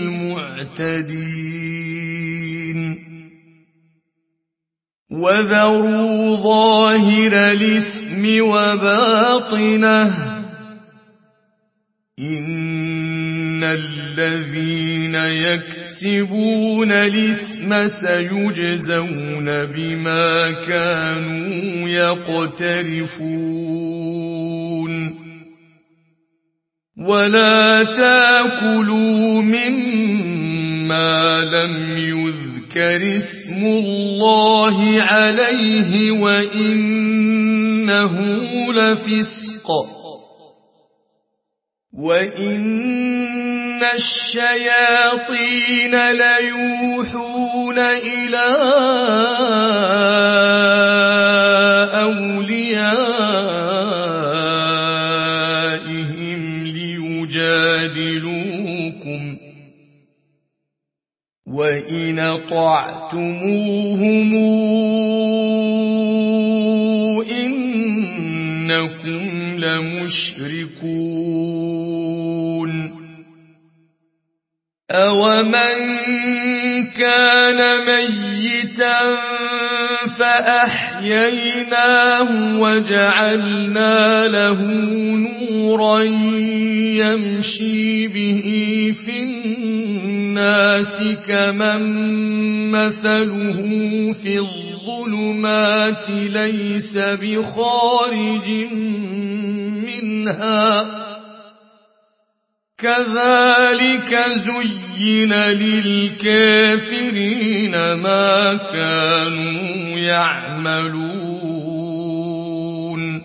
بالمعتدين وذروا ظاهر الإثم وباطنه إن الذين يكسبون يكسبون الإثم سيجزون بما كانوا يقترفون ولا تاكلوا مما لم يذكر اسم الله عليه وإنه لفسق وإن الشياطين ليوحون إلى أوليائهم ليجادلوكم وإن أطعتموهم إنكم لمشركون أومن كان ميتا فأحييناه وجعلنا له نورا يمشي به في الناس كمن مثله في الظلمات ليس بخارج منها كذلك زين للكافرين ما كانوا يعملون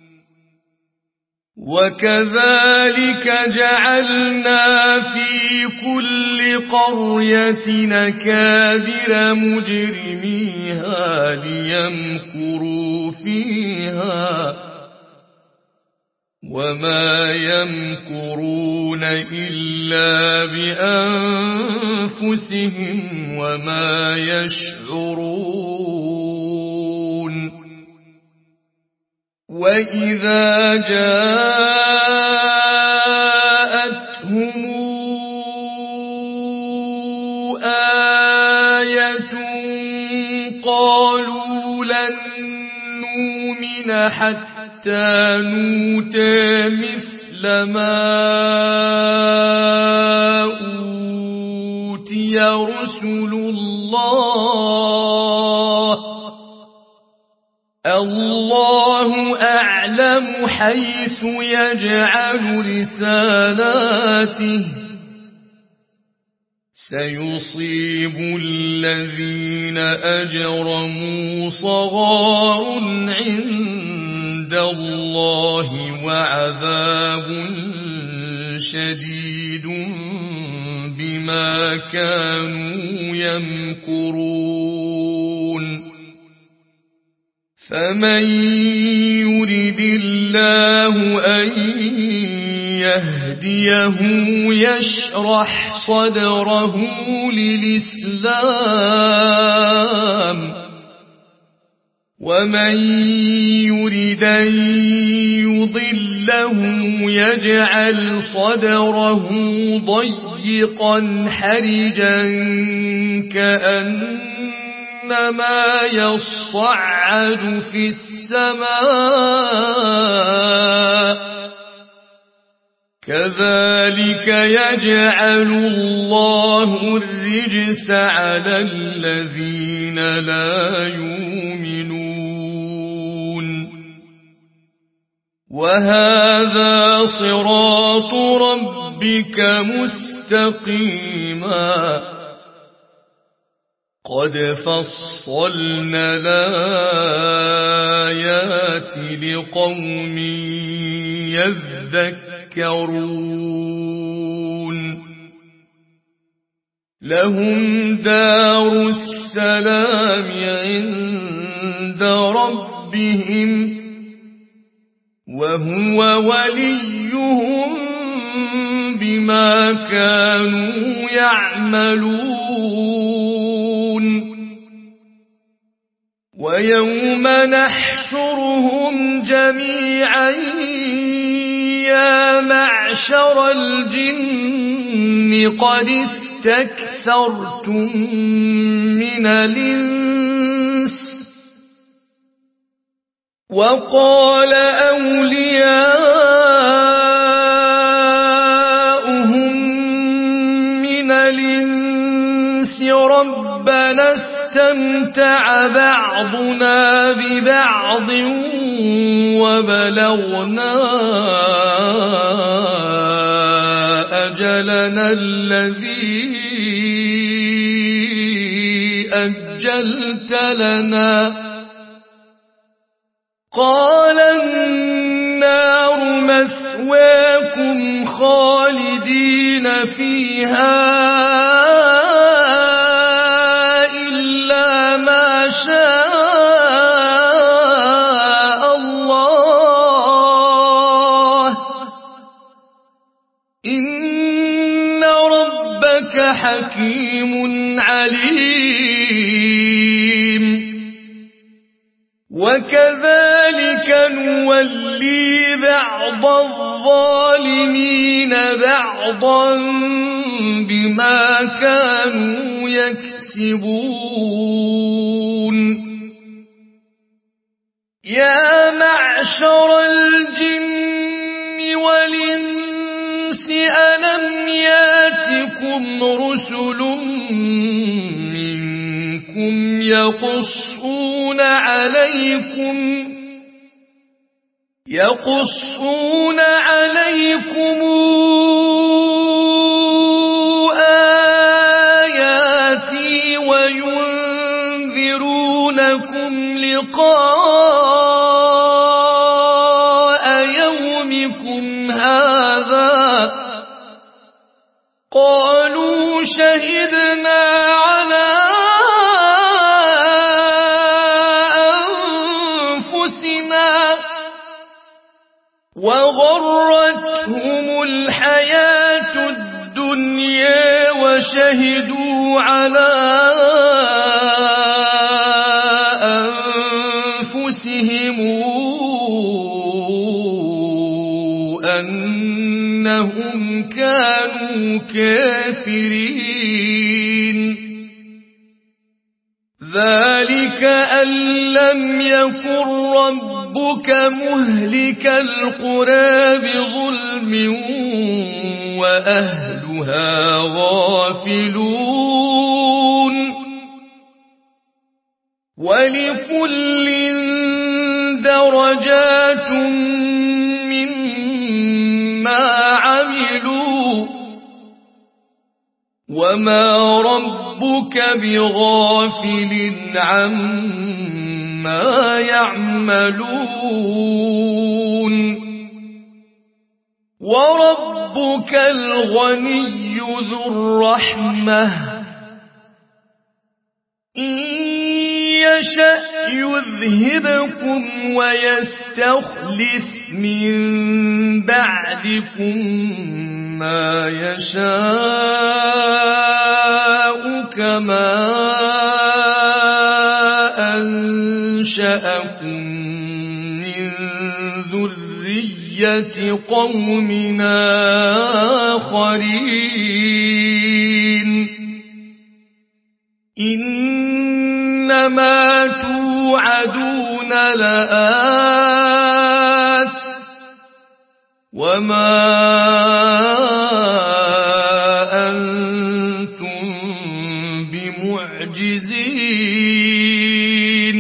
وكذلك جعلنا في كل قرية أكابر مجرميها ليمكروا فيها وما يمكرون إلا بأنفسهم وما يشعرون وإذا جاءتهم آية قالوا لن نؤمن حتى نؤتى مثل ما أوتي رسل الله أعلم حيث يجعل رسالاته سيصيب الذين أجرموا صغار عند الله وعذاب شديد بما كانوا يمكرون فمن يرد الله أن يهديه يشرح صدره للإسلام ومن يرد أن يضله يجعل صدره ضيقا حرجا كأنما يصعد في السماء كذلك يجعل الله الرجس على الذين لا يؤمنون وهذا صراط ربك مستقيما قد فصلنا الآيات لقوم يذكرون لهم دار السلام عند ربهم وهو وليهم بما كانوا يعملون ويوم نحشرهم جميعا يا معشر الجن قد استكثرتم من الإنس وقال أولياؤهم من الإنس ربنا استمتع بعضنا ببعض وبلغنا أجلنا الذي أجلت لنا قال النار مثواكم خالدين فيها إلا ما شاء الله إن ربك حكيم عليم وكذلك نولي بعض الظالمين بعضا بما كانوا يكسبون يا معشر الجن والإنس ألم ياتكم رسل منكم يقصون عليكم آياتي وينذرونكم لقاء يومكم هذا قالوا شهدنا على وغرتهم الحياة الدنيا وشهدوا على أنفسهم أنهم كانوا كافرين ذلك أن لم يكن ربك مهلك القرى بظلم وأهلها غافلون ولكل درجات مما عملوا وما ربك بغافل عما يعملون وربك الغني ذو الرحمة إن يشأ يذهبكم ويستخلف من بعدكم ما يشاء كما أنشأكم من ذرية قوم آخرين إنما توعدون لآت وما أنتم بمعجزين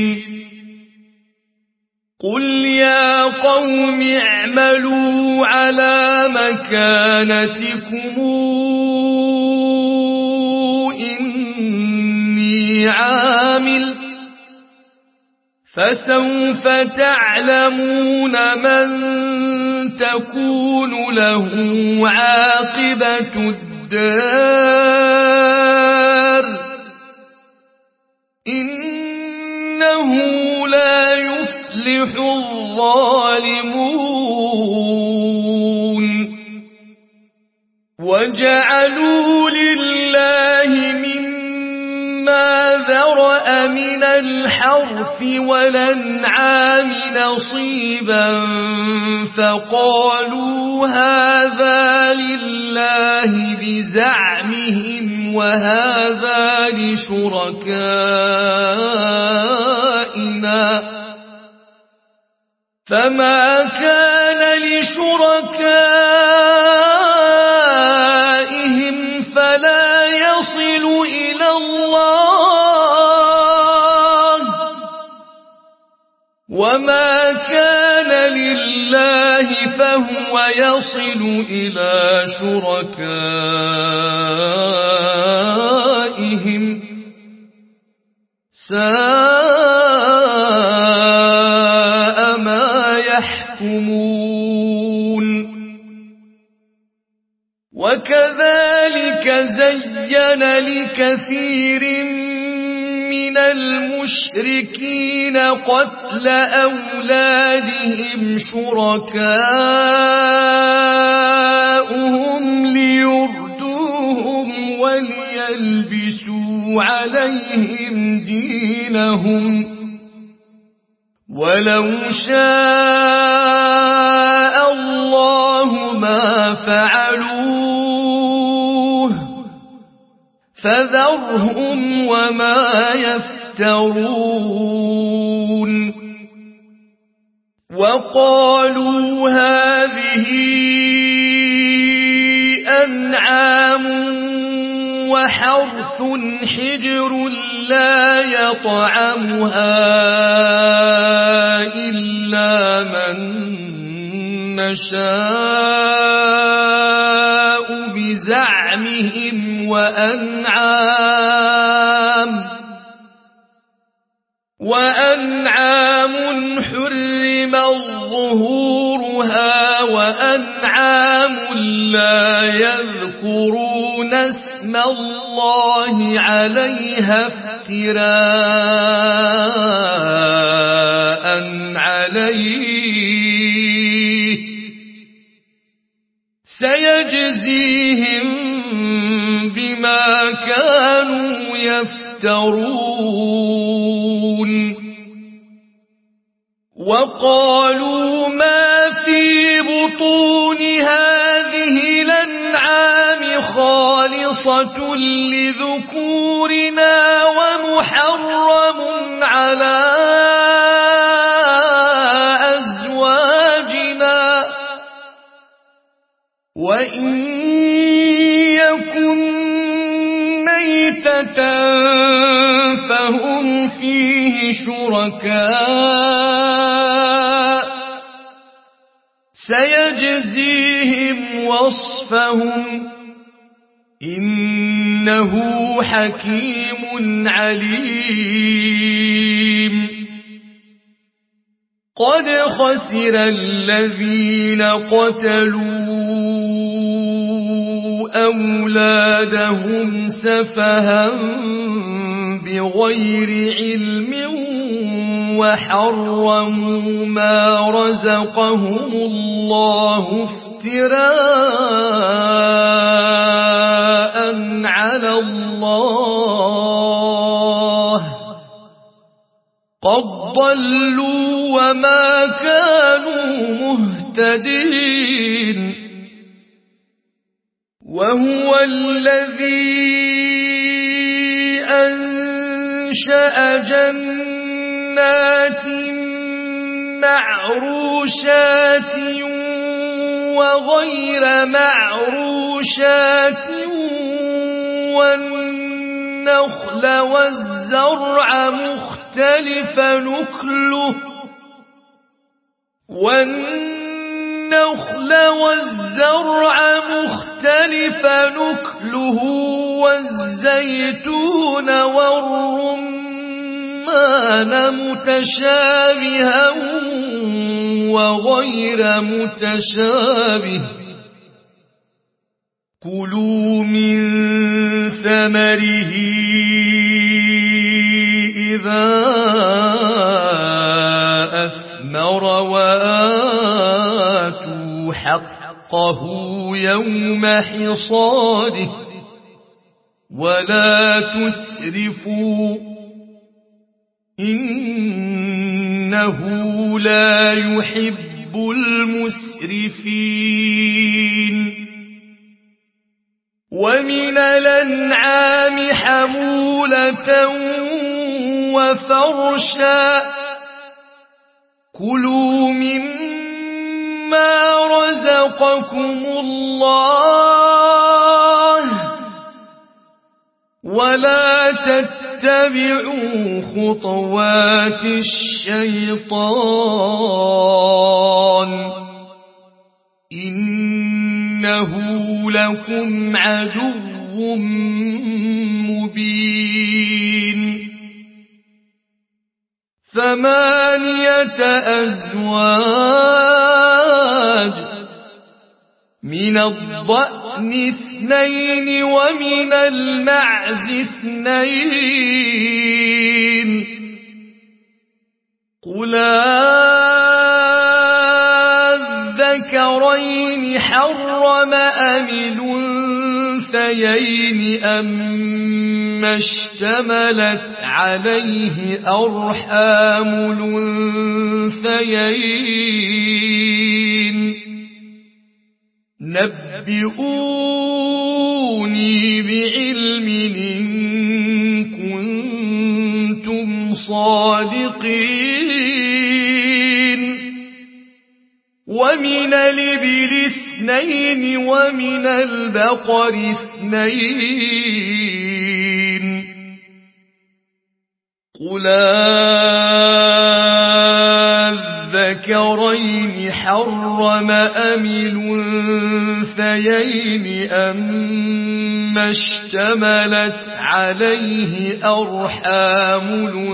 قل يا قوم اعملوا على مكانتكم إني عامل فسوف تعلمون من تكون له عاقبة الدار إنه لا يفلح الظالمون وجعلوا لله مما ذرأ من الحرث والأنعام نصيبا فقالوا هذا لله بزعمهم وهذا لشركائنا فما كان لشركائهم فلا يصل إلى الله وما كان لله فهو يصل إلى شركائهم ساء ما يحكمون وكذلك زين لكثير من المشركين قتل أولادهم شركاؤهم ليردوهم وليلبسوا عليهم دينهم ولو شاء الله ما فعلوه فذرهم وما يفترون وقالوا هذه أنعام وحرث حجر لا يطعمها إلا من نشاء بزعمهم وأنعام حرم ظهورها وأنعام لا يذكرون اسم الله عليها افتراء عليه سيجزيهم بما كانوا يفترون وقالوا ما في بطون هذه الأنعام خالصة لذكورنا ومحرم على أزواجنا وإن يكن ميتة فهم فيه شركاء سيجزيهم وصفهم إنه حكيم عليم قد خسر الذين قتلوا أولادهم سفها بغير علم وحرموا ما رزقهم الله افتراء على الله قد ضلوا وما كانوا مهتدين وهو الذي أنشأ جنات معروشات وغير معروشات والنخل والزرع مختلف نكله والزيتون والرمان متشابها وغير متشابه كلوا من ثمره إذا أثمر وآتوا حقه يوم حصاده ولا تسرفوا إنه لا يحب المسرفين ومن الأنعام حمولة وفرشا كلوا مما رزقكم الله ولا تتبعوا تتبعوا خطوات الشيطان إنه لكم عدو مبين 8 أزواج من الضأن 2 ومن المعز 2 قل الذكرين حرم أم الأنثيين أما اشتملت عليه أرحام الأنثيين نبئوني بعلم إن كنتم صادقين ومن الإبل 2 ومن البقر 2 قل الذكرين حرم أم الأنثيين أما اشتملت عليه أرحام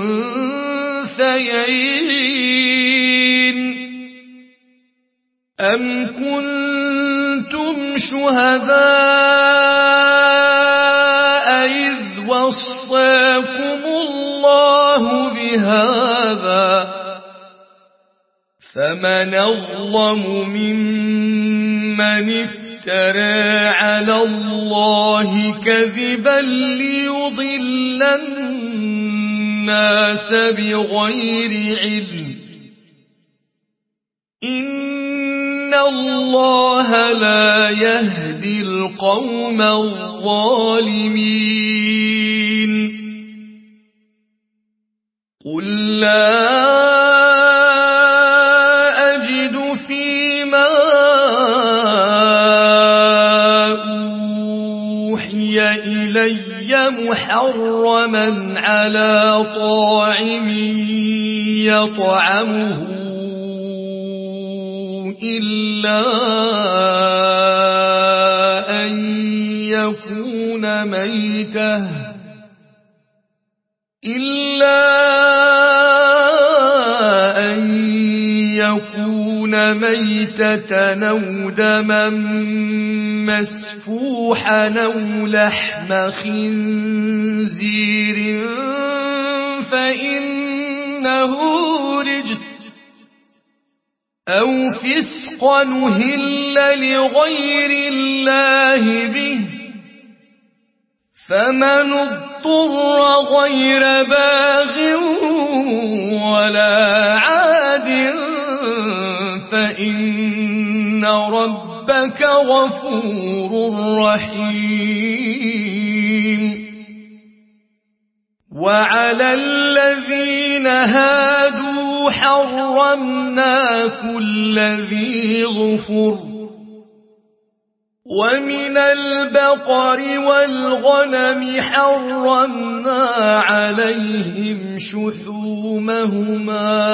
الأنثيين أم كنتم شهداء إذ وصاكم الله بهذا فمن أظلم ممن افترى على الله كذبا ليضل الناس بغير علم إن الله لا يهدي القوم الظالمين قل لا أجد فيما أوحي إلي محرما على طاعم يطعمه إلا أن يكون ميتة أو دما مسفوحا أو لحم خنزير فإنه رجس أو فسقا أهل لغير الله به فمن اضطر غير باغ ولا عاد فإن ربك غفور رحيم وعلى الذين هادوا حرمنا كل ذي ظفر ومن البقر والغنم حرمنا عليهم شحومهما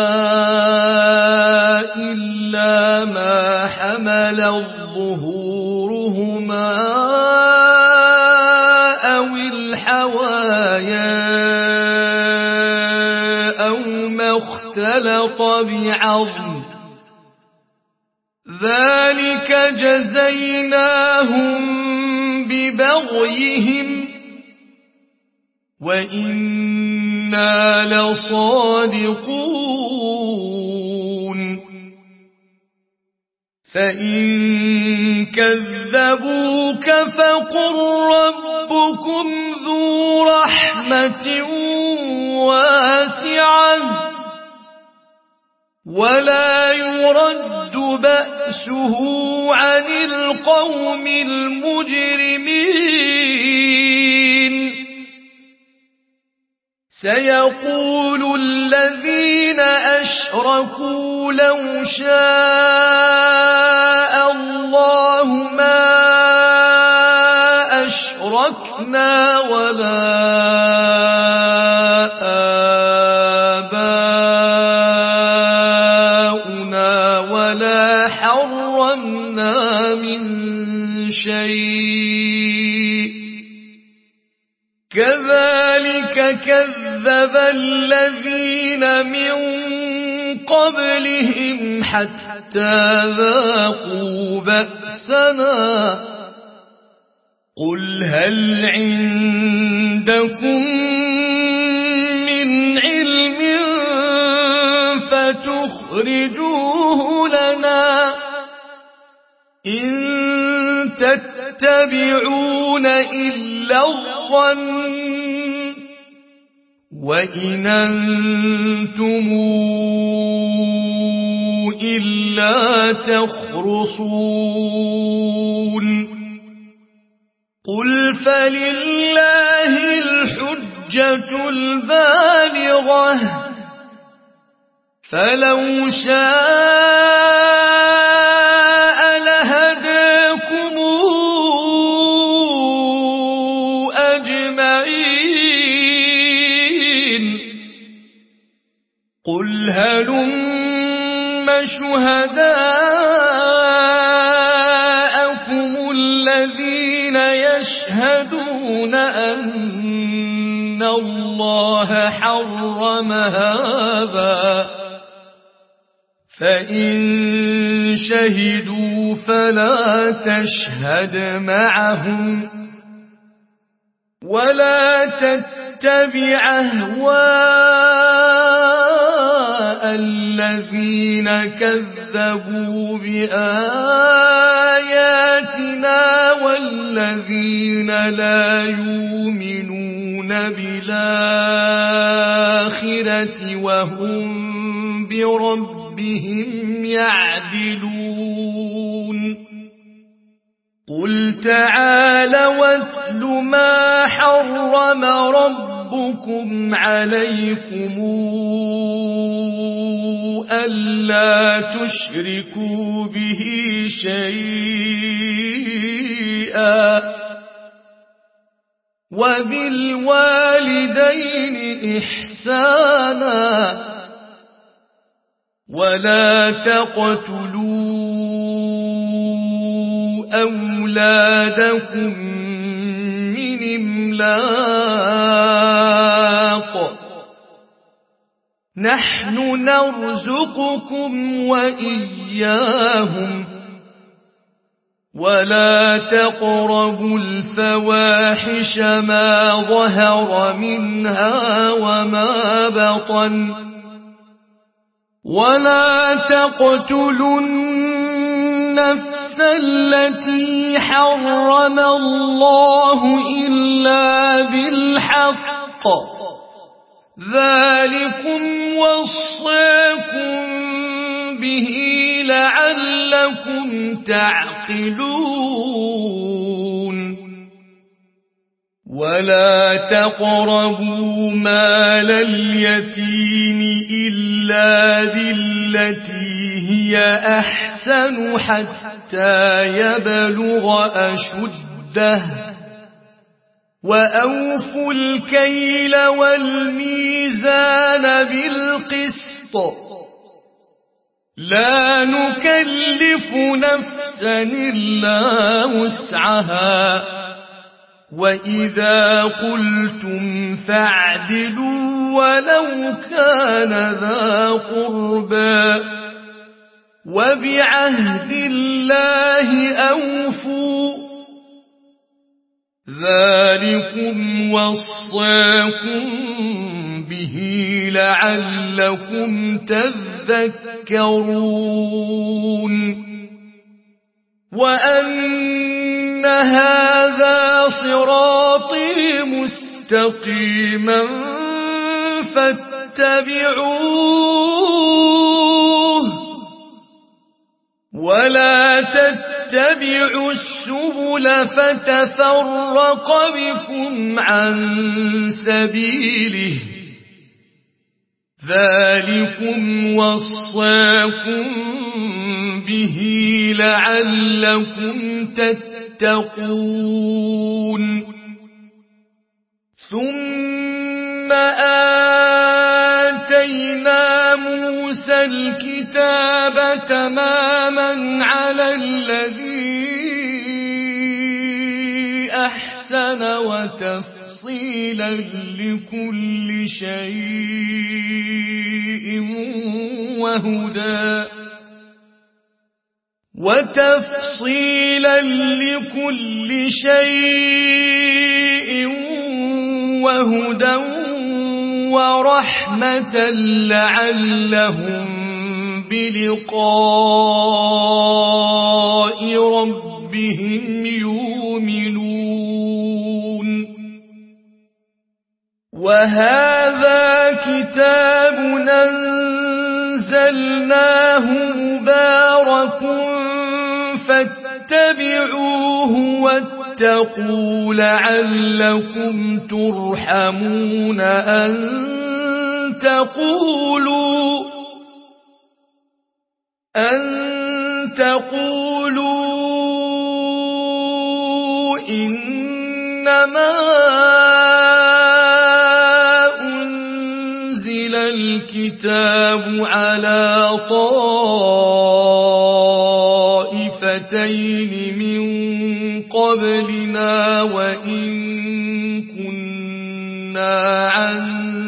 إلا ما حملت ظهورهما أو الحوايا أو ما اختلط بعظم ذلك جزيناهم ببغيهم وإنا لصادقون فإن كذبوك فقل ربكم ذو رحمة واسعة ولا يرد بأسه عن القوم المجرمين سيقول الذين أشركوا لو شاء الله ما أشركوا أشركنا ولا آباؤنا ولا حرمنا من شيء كذلك كذب الذين من قبلهم حتى ذاقوا بأسنا قل هل عندكم من علم فتخرجوه لنا إن تتبعون إلا الظن وإن أنتم إلا تخرصون قل فلله الحجة البالغة فلو شاء لهداكم أجمعين قل هلم شهداءكم الذين يشهدون أن الله حرم هذا فإن شهدوا فلا تشهد معهم ولا تتبع أهواء الذين كذبوا بآياتنا والذين لا يؤمنون بالآخرة وهم بربهم يعدلون قل تعالوا واتل ما حرم ربكم عليكم ألا تشركوا به شيئا وبالوالدين إحسانا ولا تقتلوا أولادكم من إملاق نحن نرزقكم وإياهم ولا تقربوا الفواحش ما ظهر منها وما بطن ولا تقتلوا النفس التي حرم الله إلا بالحق ذلكم وصاكم به لعلكم تعقلون ولا تقربوا مال اليتيم إلا بالتي هي أحسن حتى يبلغ أشده وأوفوا الكيل والميزان بالقسط لا نكلف نفسا إلا وسعها وإذا قلتم فاعدلوا ولو كان ذا قربى وبعهد الله أوفوا ذلكم وصاكم به لعلكم تذكرون وأن هذا صراطي مستقيما فاتبعوه ولا تتبعوا السبل فتفرق بكم عن سبيله ذلكم وصاكم به لعلكم تتقون ثم آتينا موسى الكتاب تماما على الذي أحسن وتفصيلا لكل شيء وهدى ورحمة لعلهم بلقاء ربهم يؤمنون وهذا كتاب أنزلناه مبارك فاتبعوه واتقوا لعلكم ترحمون أن تقولوا إنما أنزل الكتاب على طائفتين من قبلنا وإن كنا عن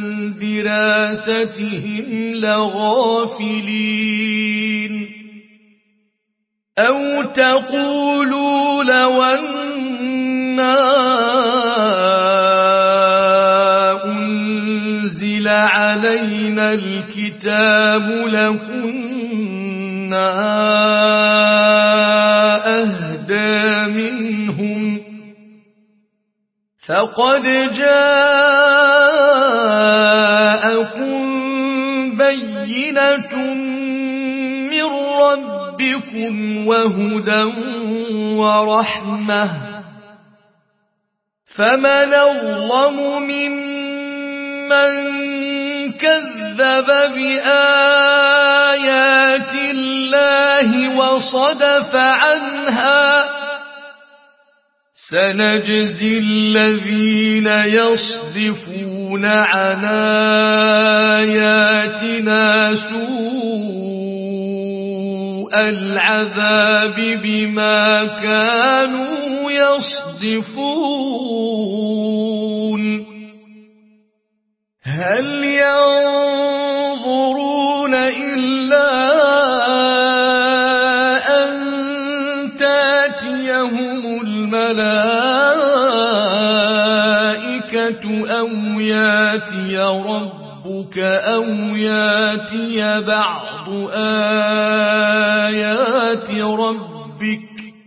دراستهم لغافلين أو تقولوا لو أنا أنزل علينا الكتاب لكنا أهدى منهم فقد جاءكم بينة من ربكم وهدى ورحمة فمن أظلم ممن كذب بآيات الله وصدف عنها سنجزي الذين يصدفون عن آياتنا سوء العذاب بما كانوا يصدفون هل ينظرون إلا أن تأتيهم الملائكة أو ياتي ربك أو ياتي بعض آيات ربك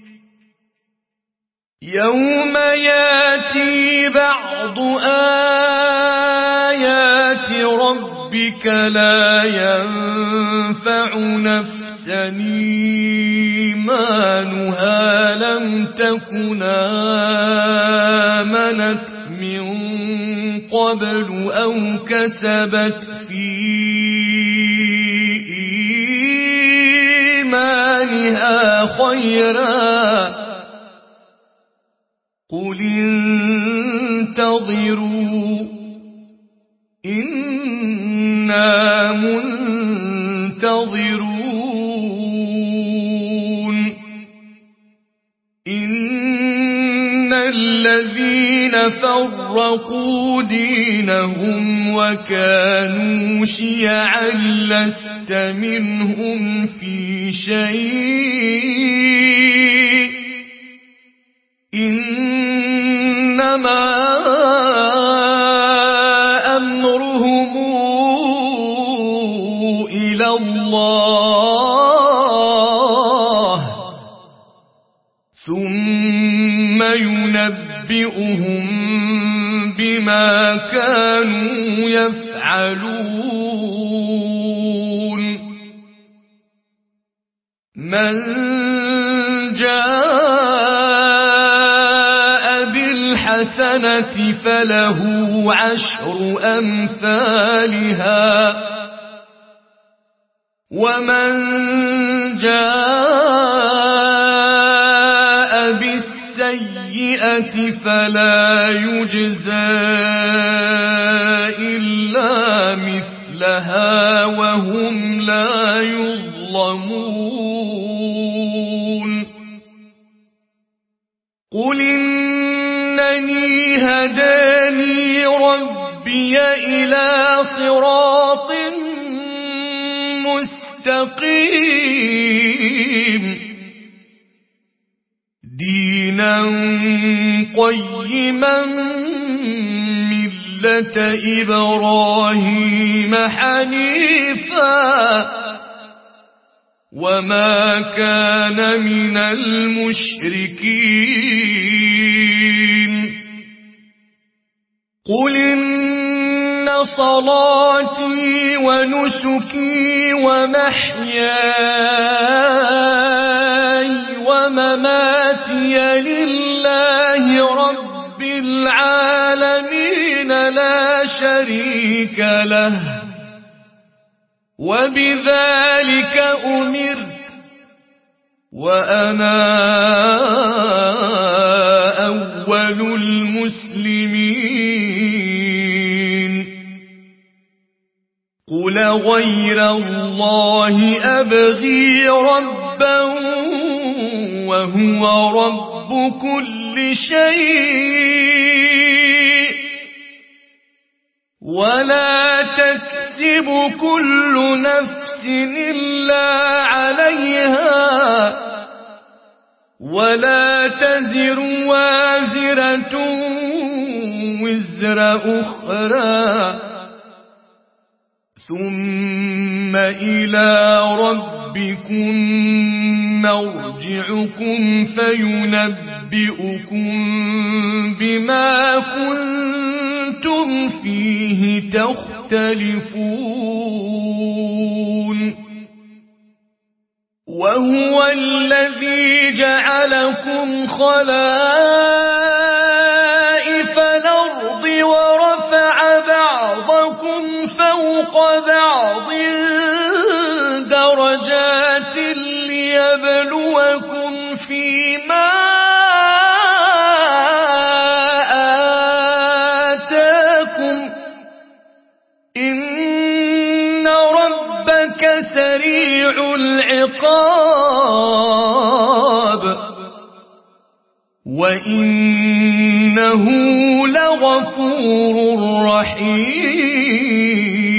يوم ياتي بعض آيات ربك لا ينفع نفسا إيمانها لم تكن آمنت من قبل أو كسبت في إيمانها خيرا قل انتظروا إنا منتظرون إن الذين فرقوا دينهم وكانوا شيعا لست منهم في شيء إنما أمرهم إلى الله ثم ينبئهم بما كانوا يفعلون من جاء بالحسنة فله عشر أمثالها ومن جاء بالسيئة السيئة فلا يجزى إلا مثلها وهم لا يظلمون قل إنني هداني ربي إلى صراط مستقيم دينا قيما ملة إبراهيم حنيفا وما كان من المشركين قل إن صلاتي ونسكي ومحياي ومماتي لله رب العالمين لا شريك له وبذلك أمرت وأنا أول المسلمين قل غير الله أبغي ربا وهو رب كل شيء ولا تكسب كل نفس إلا عليها ولا تزر وازرة وزر أخرى ثم إلى ربكم مرجعكم فينبئكم بما كنتم فيه تختلفون وهو الذي جعلكم خلائف الأرض ورفع بعضكم فوق بعض درجات ليبلوكم فيما آتاكم إن ربك سريع العقاب وإنه لغفور رحيم